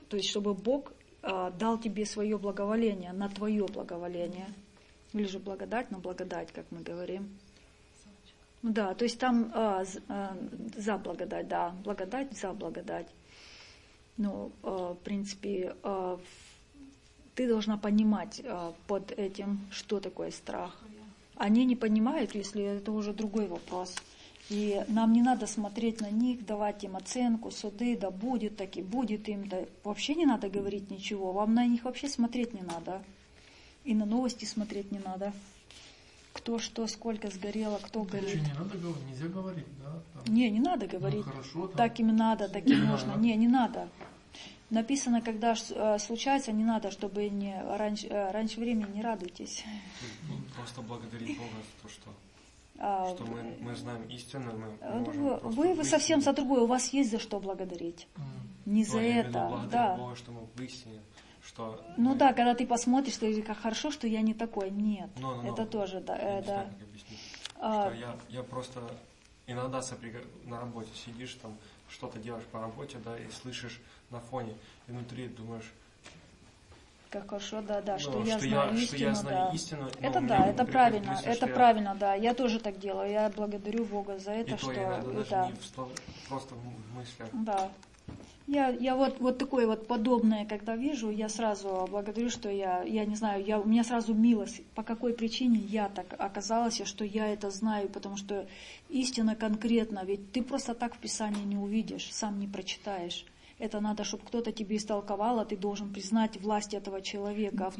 То есть, чтобы Бог э, дал тебе свое благоволение, на твое благоволение. Или же благодать на благодать, как мы говорим. Да, то есть там э, э, за благодать, да, благодать за благодать. Ну, э, в принципе, э, ты должна понимать э, под этим, что такое страх. Они не понимают, если это уже другой вопрос. И нам не надо смотреть на них, давать им оценку, суды, да будет так и будет им. Да. Вообще не надо говорить ничего, вам на них вообще смотреть не надо. И на новости смотреть не надо. Кто что, сколько сгорело, кто горит. Что, не надо говорить, нельзя говорить, да? Там, не, не надо говорить. Ну, хорошо, там, так им надо, так им можно. Не, не надо. Написано, когда э, случается, не надо, чтобы не раньше, э, раньше времени не радуйтесь. Просто благодарить Бога за то, что, а, что мы, мы знаем истину, мы можем Вы, вы совсем за другое, у вас есть за что благодарить. Mm. Не за это. Да. Бога, что мы в истине. Что ну мы... да, когда ты посмотришь, ты как хорошо, что я не такой. Нет, но, но, это но, тоже, да. Я э, не да. знаю, как объяснить. А... Что я, я просто иногда сопряг... на работе сидишь, там что-то делаешь по работе, да, и слышишь на фоне, и внутри думаешь... Как хорошо, да, да, ну, что, что я знаю я, истину, что я знаю да. истину. Это да, это правильно, мысль, это правильно, я... да. Я тоже так делаю, я благодарю Бога за это, и что... То иногда даже да. не в сто... просто в мыслях. Да. Я, я вот, вот такое вот подобное, когда вижу, я сразу благодарю, что я, я не знаю, я, у меня сразу милость, по какой причине я так оказалась, что я это знаю, потому что истина конкретно, ведь ты просто так в Писании не увидишь, сам не прочитаешь. Это надо, чтобы кто-то тебе истолковал, а ты должен признать власть этого человека.